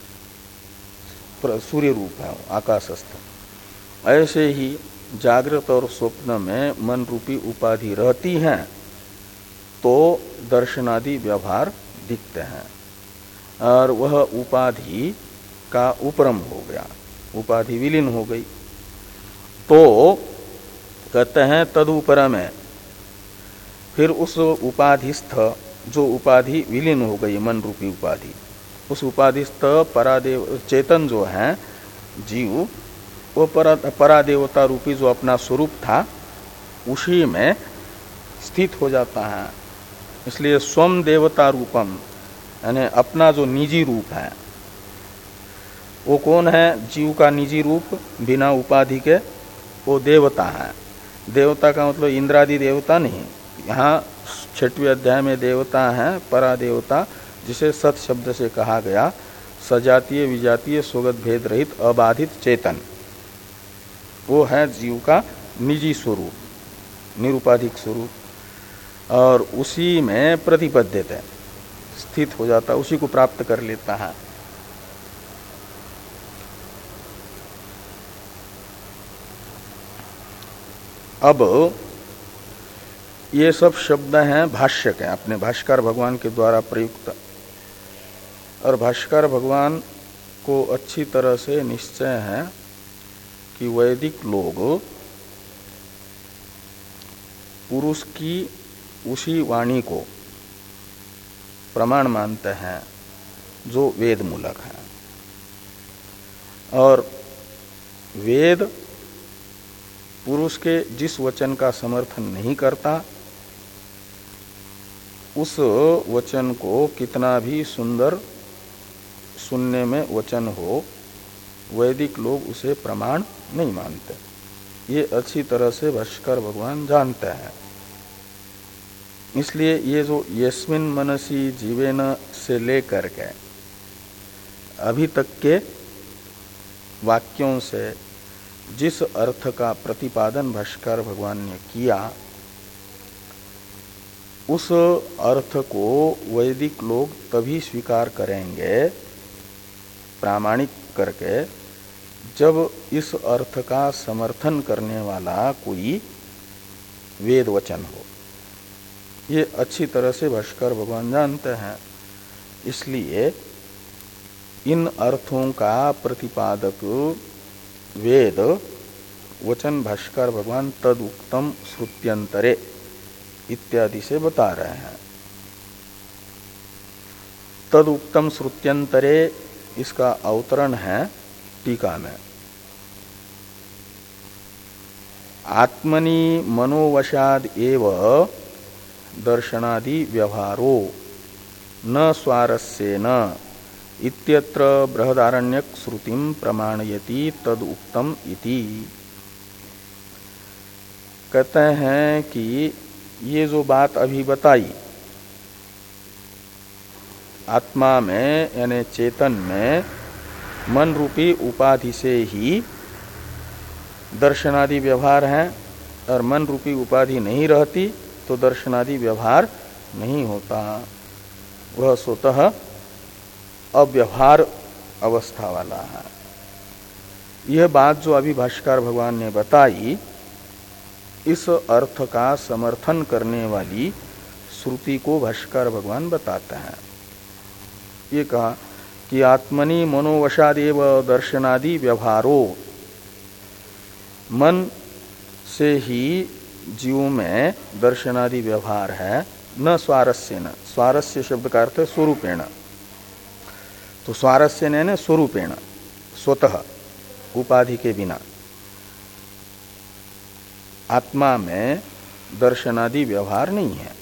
सूर्य रूप है, आकाशस्थ। ऐसे ही जागृत और स्वप्न में मन रूपी उपाधि रहती हैं तो दर्शनादि व्यवहार दिखते हैं, और वह उपाधि का उपरम हो गया, उपाधि विलीन हो गई। तो कहते हैं तदुपरम है, फिर उस उपाधिस्थ जो उपाधि विलीन हो गई मन रूपी उपाधि, उस उपाधिस्थ परादेव चेतन जो है जीव, वो परा परादेवता रूपी जो अपना स्वरूप था उसी में स्थित हो जाता है। इसलिए स्वम देवता रूपम यानी अपना जो निजी रूप है, वो कौन है? जीव का निजी रूप बिना उपाधि के, वो देवता है। देवता का मतलब इंद्रादि देवता नहीं, यहाँ छठवें अध्याय में देवता है परादेवता, जिसे सत शब्द से कहा गया, सजातीय विजातीय स्वगत भेद रहित अबाधित चेतन, वो है जीव का निजी स्वरूप, निरुपाधिक स्वरूप, और उसी में प्रतिपद्यत है, स्थित हो जाता, उसी को प्राप्त कर लेता है। अब ये सब शब्द हैं भाष्य के, अपने भाष्यकार भगवान के द्वारा प्रयुक्त, और भाष्यकार भगवान को अच्छी तरह से निश्चय है कि वैदिक लोग पुरुष की उसी वाणी को प्रमाण मानते हैं जो वेद मूलक है, और वेद पुरुष के जिस वचन का समर्थन नहीं करता, उस वचन को कितना भी सुंदर सुनने में वचन हो, वैदिक लोग उसे प्रमाण नहीं मानते। ये अच्छी तरह से भाष्कर भगवान जानते हैं। इसलिए ये जो यस्मिन मनसी जीवेन से लेकर के अभी तक के वाक्यों से जिस अर्थ का प्रतिपादन भाष्कर भगवान ने किया, उस अर्थ को वैदिक लोग तभी स्वीकार करेंगे प्रामाणिक करके जब इस अर्थ का समर्थन करने वाला कोई वेद वचन हो। ये अच्छी तरह से भाष्कर भगवान जानते हैं। इसलिए इन अर्थों का प्रतिपादक वेद वचन भाष्कर भगवान तदुक्तम श्रुत्यंतरे इत्यादि से बता रहे हैं। तदुक्तम श्रुत्यंतरे इसका अवतरण है टीका में। आत्मनि मनोवशाद एव दर्शनादि व्यवहारो न स्वारस्येन इत्यत्र बृहदारण्यक श्रुतिम प्रमाणयति तदुक्तम इति। कहते हैं कि ये जो बात अभी बताई, आत्मा में यानी चेतन में मन रूपी उपाधि से ही दर्शनादि व्यवहार हैं, और मन रूपी उपाधि नहीं रहती तो दर्शनादि व्यवहार नहीं होता, वह स्वतः अव्यवहार अवस्था वाला है। यह बात जो अभी भाष्कर भगवान ने बताई, इस अर्थ का समर्थन करने वाली श्रुति को भाष्कर भगवान बताते हैं। ये कहा कि आत्मनि मनोवशादेव दर्शनादि व्यवहारो, मन से ही जीव में दर्शनादि व्यवहार है, न स्वारस्य न, स्वारस्य शब्द का अर्थ है स्वरूपेण, तो स्वारस्य ने स्वरूपेण स्वतः उपाधि के बिना आत्मा में दर्शनादि व्यवहार नहीं है।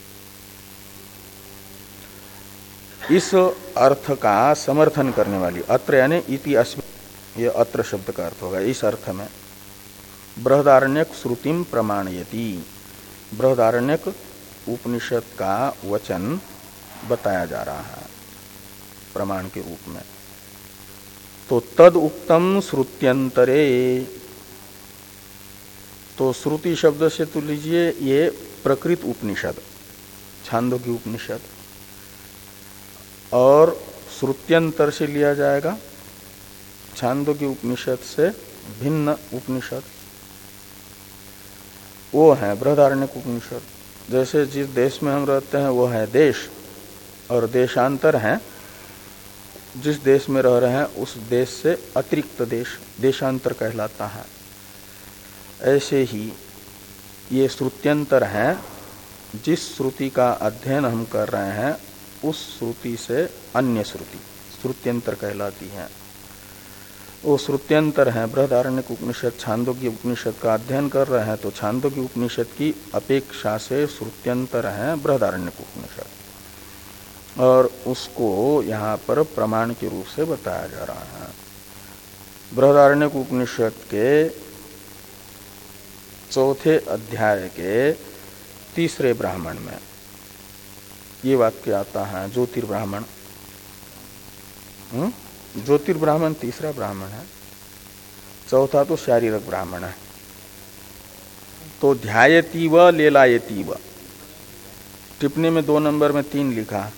इस अर्थ का समर्थन करने वाली, अत्र यानी इति अस्मिन्, यह अत्र शब्द का अर्थ होगा इस अर्थ में, बृहदारण्यक श्रुतिम प्रमाणयति, बृहदारण्यक उपनिषद का वचन बताया जा रहा है प्रमाण के रूप में। तो तद उक्तम श्रुत्यंतरे, तो श्रुति शब्द से तो लीजिए ये प्रकृत उपनिषद छांदोग्य उपनिषद, और श्रुत्यंतर से लिया जाएगा छांदोग्य उपनिषद से भिन्न उपनिषद, वो है बृहदारण्यक उपनिषद। जैसे जिस देश में हम रहते हैं वो है देश, और देशांतर है, जिस देश में रह रहे हैं उस देश से अतिरिक्त देश देशांतर कहलाता है। ऐसे ही ये श्रुत्यंतर है, जिस श्रुति का अध्ययन हम कर रहे हैं उस श्रुति से अन्य श्रुति श्रुत्यंतर कहलाती है। वो श्रुत्यंतर है बृहदारण्यक उपनिषद, छांदोग्य उपनिषद का अध्ययन कर रहे हैं तो छांदोग्य उपनिषद की अपेक्षा से श्रुत्यंतर है बृहदारण्यक उपनिषद, और उसको यहाँ पर प्रमाण के रूप से बताया जा रहा है। बृहदारण्यक उपनिषद के चौथे अध्याय के तीसरे ब्राह्मण में ये वाक्य आता है, ज्योतिर्ब्राह्मण। ज्योतिर्ब्राह्मण तीसरा ब्राह्मण है, चौथा तो शारीरक ब्राह्मण है। तो ध्यायती व लेलायती व, टिप्पणी में दो नंबर में तीन लिखा,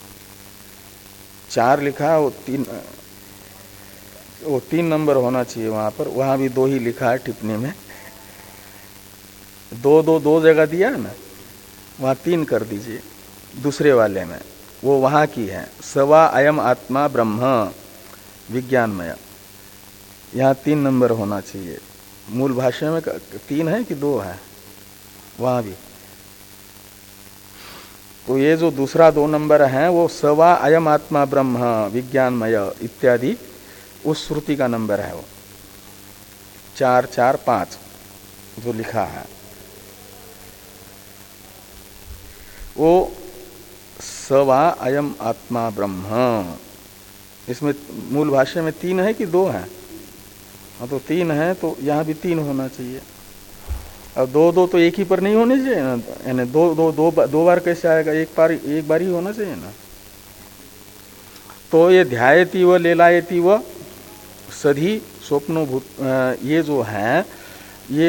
चार लिखा, वो तीन वो तीन नंबर होना चाहिए वहां पर, वहां भी दो ही लिखा है टिप्पणी में। दो दो दो जगह दिया है ना, वहां तीन कर दीजिए दूसरे वाले में, वो वहां की है। सवा अयम आत्मा ब्रह्म विज्ञानमय, यहाँ तीन नंबर होना चाहिए। मूल भाषा में तीन है कि दो है, वहां भी। तो ये जो दूसरा दो नंबर है वो सवा अयम आत्मा ब्रह्म विज्ञानमय इत्यादि उस श्रुति का नंबर है, वो चार चार पांच जो लिखा है वो सवा अयम आत्मा ब्रह्म। इसमें मूल भाषा में तीन है कि दो है? हाँ तो तीन है तो यहाँ भी तीन होना चाहिए। अब दो दो तो एक ही पर नहीं होने चाहिए ना, यानी दो दो दो दो बार कैसे आएगा, एक बार एक बार ही होना चाहिए ना। तो ये ध्यायती व लेलायती व सधी स्वप्नोभूत, ये जो है ये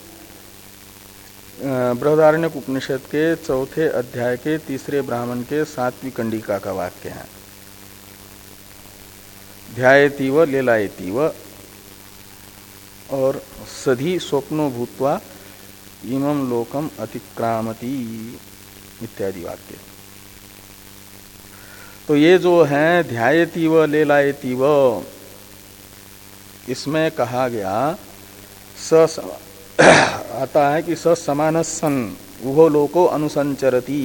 बृहदारण्यक उपनिषद के चौथे अध्याय के तीसरे ब्राह्मण के सातवीं कंडिका का वाक्य है। ध्यायती व लेलायती व और सधी स्वप्नो भूत्वा इमं लोकम अतिक्रामति इत्यादि वाक्य। तो ये जो है ध्यायती व लेलायती व, इसमें कहा गया स आता है कि स समानसन उभो लोको अनुसंचरति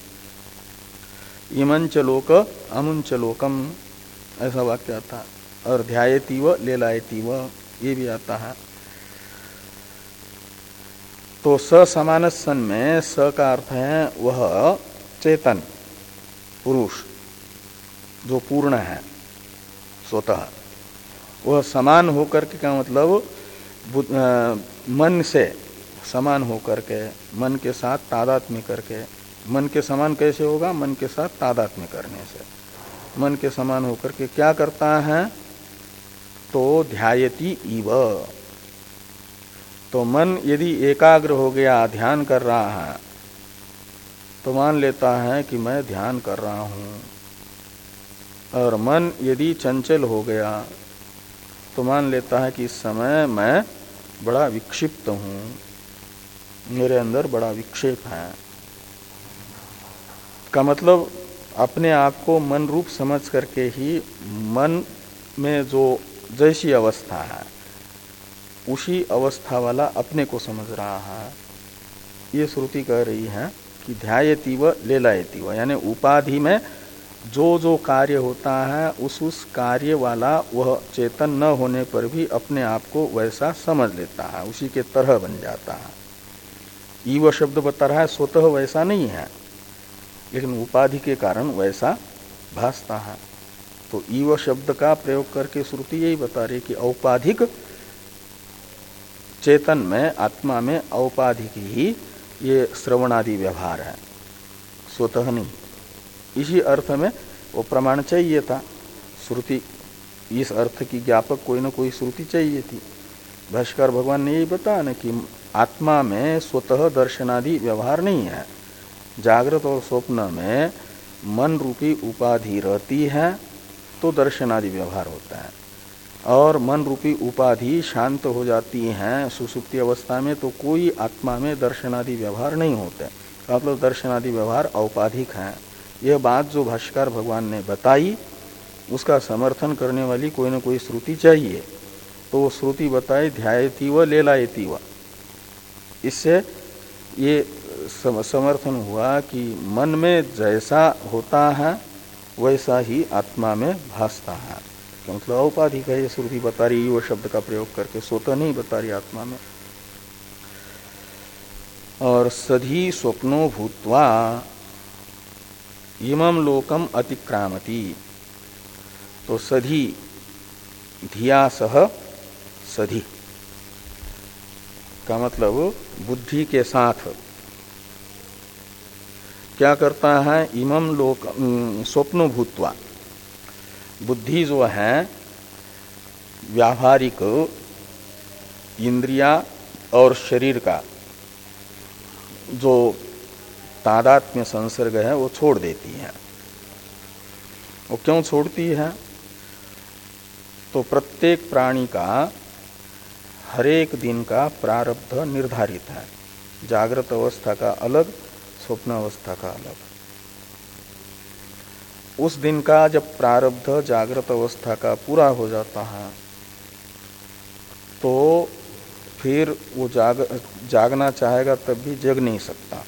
इमंच लोक अमुंच लोकम, ऐसा वाक्य आता है। और ध्यायती व लेलायती व ये भी आता है। तो स समानसन में स का अर्थ है वह चेतन पुरुष जो पूर्ण है स्वतः, वह समान होकर के, का मतलब मन से समान होकर के, मन के साथ तादात्म्य करके। मन के समान कैसे होगा, मन के साथ तादात्म्य करने से। मन के समान होकर के क्या करता है, तो ध्यायति इव। तो मन यदि एकाग्र हो गया, ध्यान कर रहा है, तो मान लेता है कि मैं ध्यान कर रहा हूं। और मन यदि चंचल हो गया तो मान लेता है कि इस समय मैं बड़ा विक्षिप्त हूं, मेरे अंदर बड़ा विक्षेप है। का मतलब अपने आप को मन रूप समझ करके ही मन में जो जैसी अवस्था है उसी अवस्था वाला अपने को समझ रहा है। ये श्रुति कह रही है कि ध्यायति व लेलायति व, यानी उपाधि में जो जो कार्य होता है उस उस कार्य वाला वह चेतन न होने पर भी अपने आप को वैसा समझ लेता है, उसी के तरह बन जाता है। ईव शब्द बता रहा है स्वतः वैसा नहीं है, लेकिन उपाधि के कारण वैसा भासता है। तो ईव शब्द का प्रयोग करके श्रुति यही बता रही कि औपाधिक चेतन में, आत्मा में औपाधिक ही ये श्रवणादि व्यवहार है, स्वतः नहीं। इसी अर्थ में वो प्रमाण चाहिए था, श्रुति इस अर्थ की ज्ञापक कोई ना कोई श्रुति चाहिए थी। भाष्कर भगवान ने यही बताया ना कि आत्मा में स्वतः दर्शनादि व्यवहार नहीं है। जागृत और स्वप्न में मन रूपी उपाधि रहती है तो दर्शनादि व्यवहार होता है, और मन रूपी उपाधि शांत हो जाती है सुसुप्ति अवस्था में तो कोई आत्मा में दर्शनादि व्यवहार नहीं होते, मतलब दर्शनादि व्यवहार औपाधिक हैं। यह बात जो भाष्कर भगवान ने बताई उसका समर्थन करने वाली कोई न कोई श्रुति चाहिए। तो वो श्रुति बताए ध्यायति व लेलायति व, इससे ये समर्थन हुआ कि मन में जैसा होता है वैसा ही आत्मा में भासता है। मतलब औपाधिक है, ये श्रुति बता रही वो शब्द का प्रयोग करके, स्वतः नहीं बता रही आत्मा में। और सधी स्वप्नो भूत्वा इमं लोकम अतिक्रामति। तो सधी धिया सह सधी का मतलब बुद्धि के साथ क्या करता है, इमं लोक स्वप्नो भूत्वा। बुद्धि जो है व्यावहारिक इंद्रिया और शरीर का जो तादात्म्य संसर्ग है वो छोड़ देती है। वो क्यों छोड़ती है, तो प्रत्येक प्राणी का हरेक दिन का प्रारब्ध निर्धारित है। जागृत अवस्था का अलग, स्वप्न अवस्था का अलग। उस दिन का जब प्रारब्ध जागृत अवस्था का पूरा हो जाता है तो फिर वो जाग जागना चाहेगा तब भी जग नहीं सकता,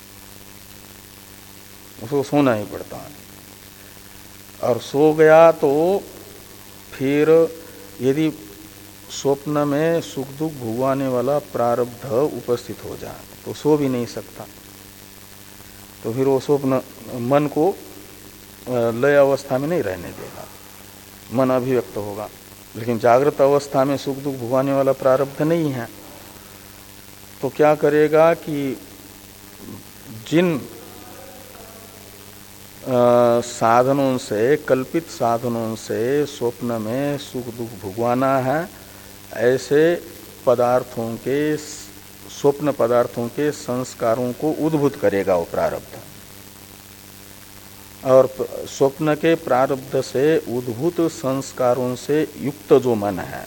उसको सोना ही पड़ता है। और सो गया तो फिर यदि स्वप्न में सुख दुख भुगवाने वाला प्रारब्ध उपस्थित हो जाए तो सो भी नहीं सकता। तो फिर वो स्वप्न मन को लय अवस्था में नहीं रहने देगा, मन अभिव्यक्त होगा, लेकिन जागृत अवस्था में सुख दुख भोगाने वाला प्रारब्ध नहीं है। तो क्या करेगा कि जिन आ, साधनों से, कल्पित साधनों से स्वप्न में सुख दुख भुगवाना है, ऐसे पदार्थों के, स्वप्न पदार्थों के संस्कारों को उद्भूत करेगा वो प्रारब्ध। और स्वप्न के प्रारब्ध से उद्भूत संस्कारों से युक्त जो मन है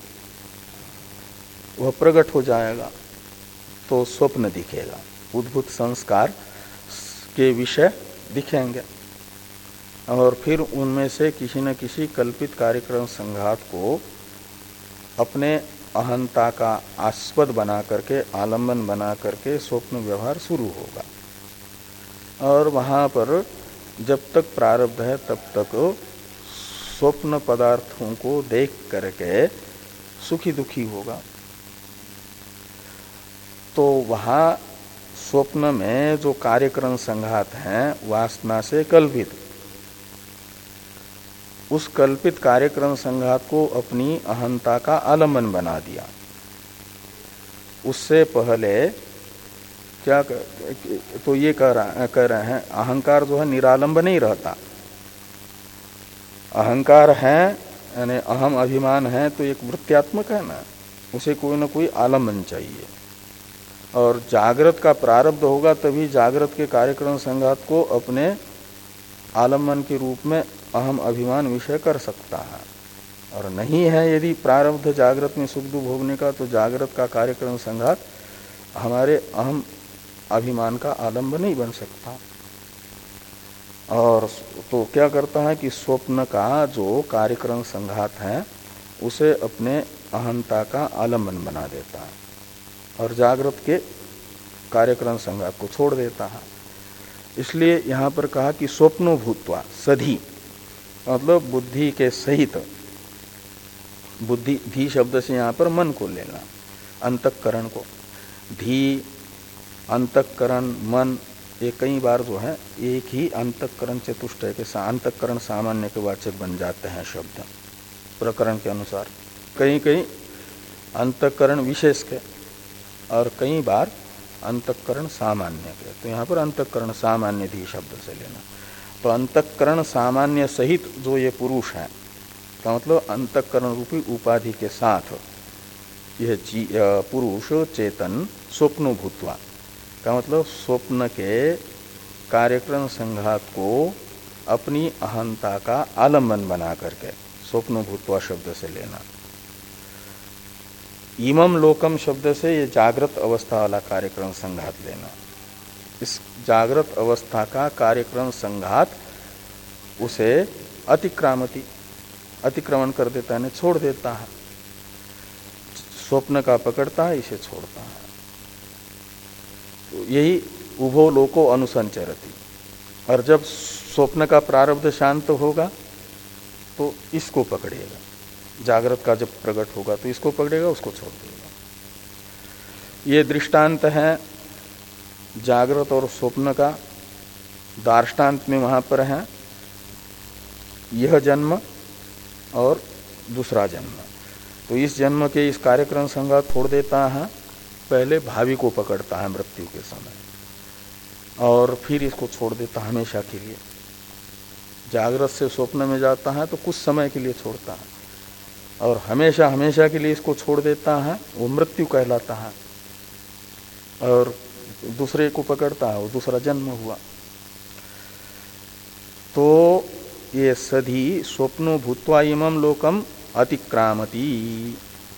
वह प्रकट हो जाएगा, तो स्वप्न दिखेगा, उद्भूत संस्कार के विषय दिखेंगे। और फिर उनमें से किसी न किसी कल्पित कार्यक्रम संघात को अपने अहंता का आस्पद बना करके, आलम्बन बना करके स्वप्न व्यवहार शुरू होगा। और वहाँ पर जब तक प्रारब्ध है तब तक स्वप्न पदार्थों को देख करके सुखी दुखी होगा। तो वहाँ स्वप्न में जो कार्यक्रम संघात हैं वासना से कल्पित, उस कल्पित कार्यक्रम संघात को अपनी अहंता का आलम्बन बना दिया। उससे पहले क्या कर, तो ये कह रहा कह रहे हैं अहंकार जो है निरालंब नहीं रहता। अहंकार है यानी अहम अभिमान है तो एक वृत्त्यात्मक है ना, उसे कोई ना कोई आलम्बन चाहिए। और जागृत का प्रारब्ध होगा तभी जागृत के कार्यक्रम संघात को अपने आलम्बन के रूप में अहम अभिमान विषय कर सकता है। और नहीं है यदि प्रारब्ध जागृत में सुख दुख भोगने का, तो जागृत का कार्यक्रम संघात हमारे अहम अभिमान का आलम्बन नहीं बन सकता। और तो क्या करता है कि स्वप्न का जो कार्यक्रम संघात है उसे अपने अहंता का आलम्बन बना देता है और जागृत के कार्यक्रम संघात को छोड़ देता है। इसलिए यहाँ पर कहा कि स्वप्नो भूत्वा सधी, मतलब बुद्धि के सहित, बुद्धि धी शब्द से यहाँ पर मन को लेना, अंतःकरण को। धी, अंतःकरण, मन, ये कई बार जो है एक ही अंतःकरण चतुष्टय के साथ अंतःकरण सामान्य के वाचक बन जाते हैं शब्द प्रकरण के अनुसार। कहीं कहीं अंतःकरण विशेष के और कई बार अंतःकरण सामान्य के। तो यहाँ पर अंतःकरण सामान्य धी शब्द से लेना। तो अंतःकरण सामान्य सहित जो ये पुरुष है, का मतलब अंतःकरण रूपी उपाधि के साथ यह पुरुष चेतन स्वप्नो भूत्वा, का मतलब स्वप्न के कार्यक्रम संघात को अपनी अहंता का आलम्बन बना करके स्वप्नो भूत्वा शब्द से लेना। इमम लोकम शब्द से ये जागृत अवस्था वाला कार्यक्रम संघात लेना। इस जागृत अवस्था का कार्यक्रम संघात उसे अतिक्रामति, अतिक्रमण कर देता है, छोड़ देता है। स्वप्न का पकड़ता है, इसे छोड़ता है। तो यही उभो लोको अनुसंचरति। और जब स्वप्न का प्रारब्ध शांत होगा तो इसको पकड़ेगा, जागृत का जब प्रकट होगा तो इसको पकड़ेगा, उसको छोड़ देगा। ये दृष्टांत है जागृत और स्वप्न का। दार्ष्टान्त में वहां पर है यह जन्म और दूसरा जन्म। तो इस जन्म के इस कार्यक्रम संघात छोड़ देता है, पहले भावी को पकड़ता है मृत्यु के समय और फिर इसको छोड़ देता हमेशा के लिए। जागृत से स्वप्न में जाता है तो कुछ समय के लिए छोड़ता है और हमेशा हमेशा के लिए इसको छोड़ देता है, वो मृत्यु कहलाता है। और दूसरे को पकड़ता है, वो दूसरा जन्म हुआ। तो ये सधी स्वप्नो भूत्वा इमं लोकम अतिक्रामति।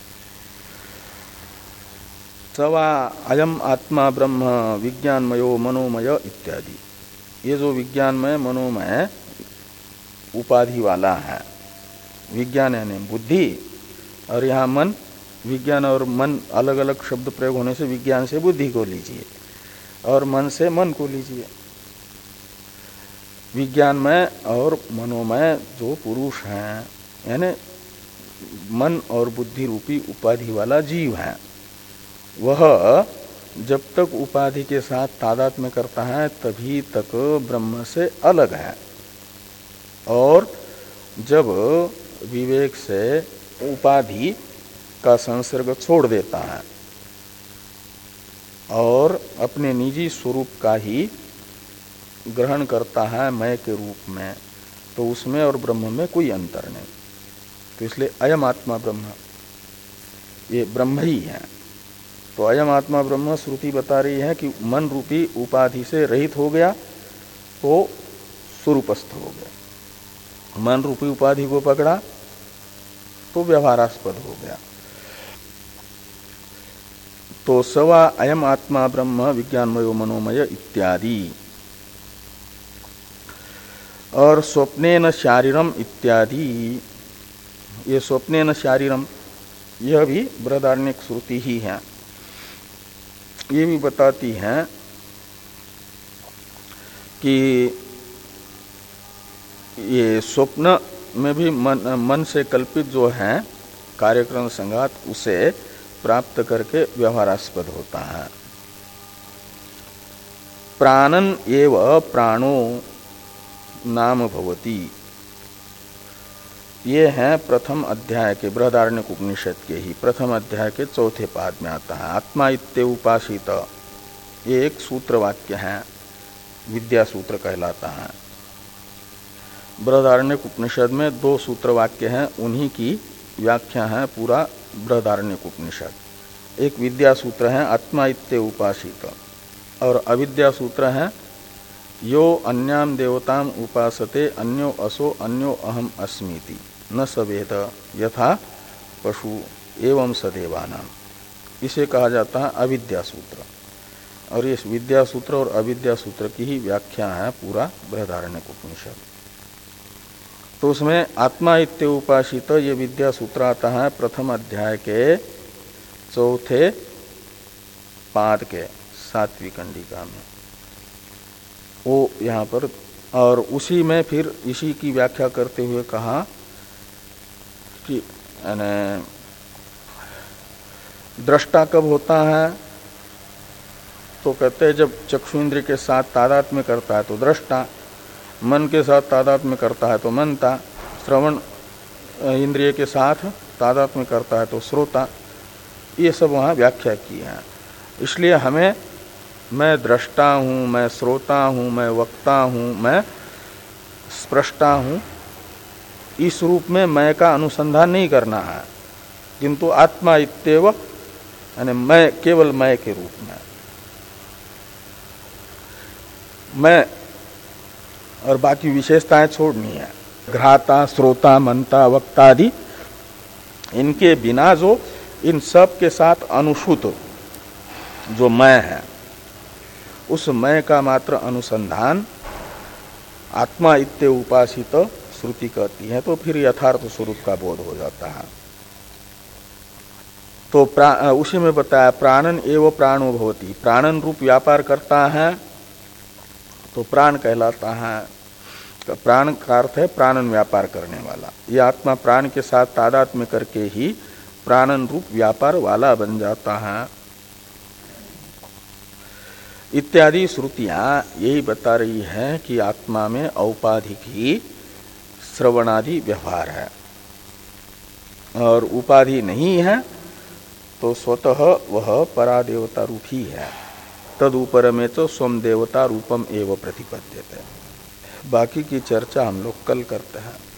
सवा अयम आत्मा ब्रह्म विज्ञानमयो मनोमय इत्यादि। ये जो विज्ञानमय मनोमय उपाधि वाला है, विज्ञान यानी बुद्धि, और यहाँ मन, विज्ञान और मन अलग अलग शब्द प्रयोग होने से विज्ञान से बुद्धि को लीजिए और मन से मन को लीजिए। विज्ञानमय और मनोमय जो पुरुष हैं, यानी मन और बुद्धि रूपी उपाधि वाला जीव है, वह जब तक उपाधि के साथ तादात्म्य करता है तभी तक ब्रह्म से अलग है। और जब विवेक से उपाधि का संसर्ग छोड़ देता है और अपने निजी स्वरूप का ही ग्रहण करता है मैं के रूप में, तो उसमें और ब्रह्म में कोई अंतर नहीं। तो इसलिए अयम आत्मा ब्रह्म, ये ब्रह्म ही है। तो अयम आत्मा ब्रह्म श्रुति बता रही है कि मन रूपी उपाधि से रहित हो गया तो स्वरूपस्थ हो गया, मन रूपी उपाधि को पकड़ा तो व्यवहारास्पद हो गया। तो सवा अयम आत्मा ब्रह्म विज्ञानमयो मनोमय इत्यादि, और स्वप्नेन शारीरम इत्यादि, ये स्वप्नेन शारीरम यह भी बृहदारण्यक श्रुति ही है। ये भी बताती है कि ये स्वप्न में भी मन, मन से कल्पित जो है कार्यक्रम संघात, उसे प्राप्त करके व्यवहारास्पद होता है। प्राणन एव प्राणो नाम भवति, ये है प्रथम अध्याय के बृहदारण्यक उपनिषद के ही प्रथम अध्याय के चौथे पाद में आता है। आत्मा इत्ते उपासित, ये एक सूत्र वाक्य है, विद्या सूत्र कहलाता है। बृहदारण्यक उपनिषद में दो सूत्र वाक्य हैं, उन्हीं की व्याख्या है पूरा बृहदारण्यक उपनिषद। एक विद्या सूत्र है आत्मा इत्ते उपासित, और अविद्या सूत्र है यो अन्याम देवताम उपासते अन्यो असो अन्यो अहम अस्मीति न सवेद यथा पशु एवं सदेवानाम, इसे कहा जाता है अविद्या सूत्र। और इस विद्या सूत्र और अविद्या सूत्र की ही व्याख्या है पूरा बृहदारण्यक उपनिषद। तो उसमें आत्मा इत्ते उपासित ये विद्या सूत्र आता है प्रथम अध्याय के चौथे पाद के सातवीं कंडिका में, वो यहाँ पर। और उसी में फिर इसी की व्याख्या करते हुए कहा कि दृष्टा कब होता है, तो कहते हैं जब चक्षु इंद्रिय के साथ तादात्म्य करता है तो दृष्टा, मन के साथ तादात्म्य करता है तो मनता, श्रवण इंद्रिय के साथ तादात्म्य करता है तो श्रोता। ये सब वहाँ व्याख्या की है। इसलिए हमें मैं दृष्टा हूँ, मैं श्रोता हूँ, मैं वक्ता हूँ, मैं स्पृष्टा हूँ, इस रूप में मैं का अनुसंधान नहीं करना है, किंतु आत्मा इत्येव यानी मैं, केवल मैं के रूप में मैं, और बाकी विशेषताएं छोड़नी है। घ्राता, श्रोता, मनता, वक्ता आदि, इनके बिना जो इन सब के साथ अनुसूत जो मैं है, उस मैं का मात्र अनुसंधान आत्मा इत्ते उपासित श्रुति कहती है। तो फिर यथार्थ स्वरूप का बोध हो जाता है। तो उसी में बताया प्राणन एव प्राणो भवति, प्राणन रूप व्यापार करता है तो प्राण कहलाता है। तो प्राण का अर्थ है प्राणन व्यापार करने वाला। ये आत्मा प्राण के साथ तादात्म्य करके ही प्राणन रूप व्यापार वाला बन जाता है। इत्यादि श्रुतियां यही बता रही है कि आत्मा में औपाधिक ही श्रवणादि व्यवहार है, और उपाधि नहीं है तो स्वतः वह परादेवता रूप ही है। तदुपर में तो स्वम देवता रूपम एवं प्रतिपद्यते। बाकी की चर्चा हम लोग कल करते हैं।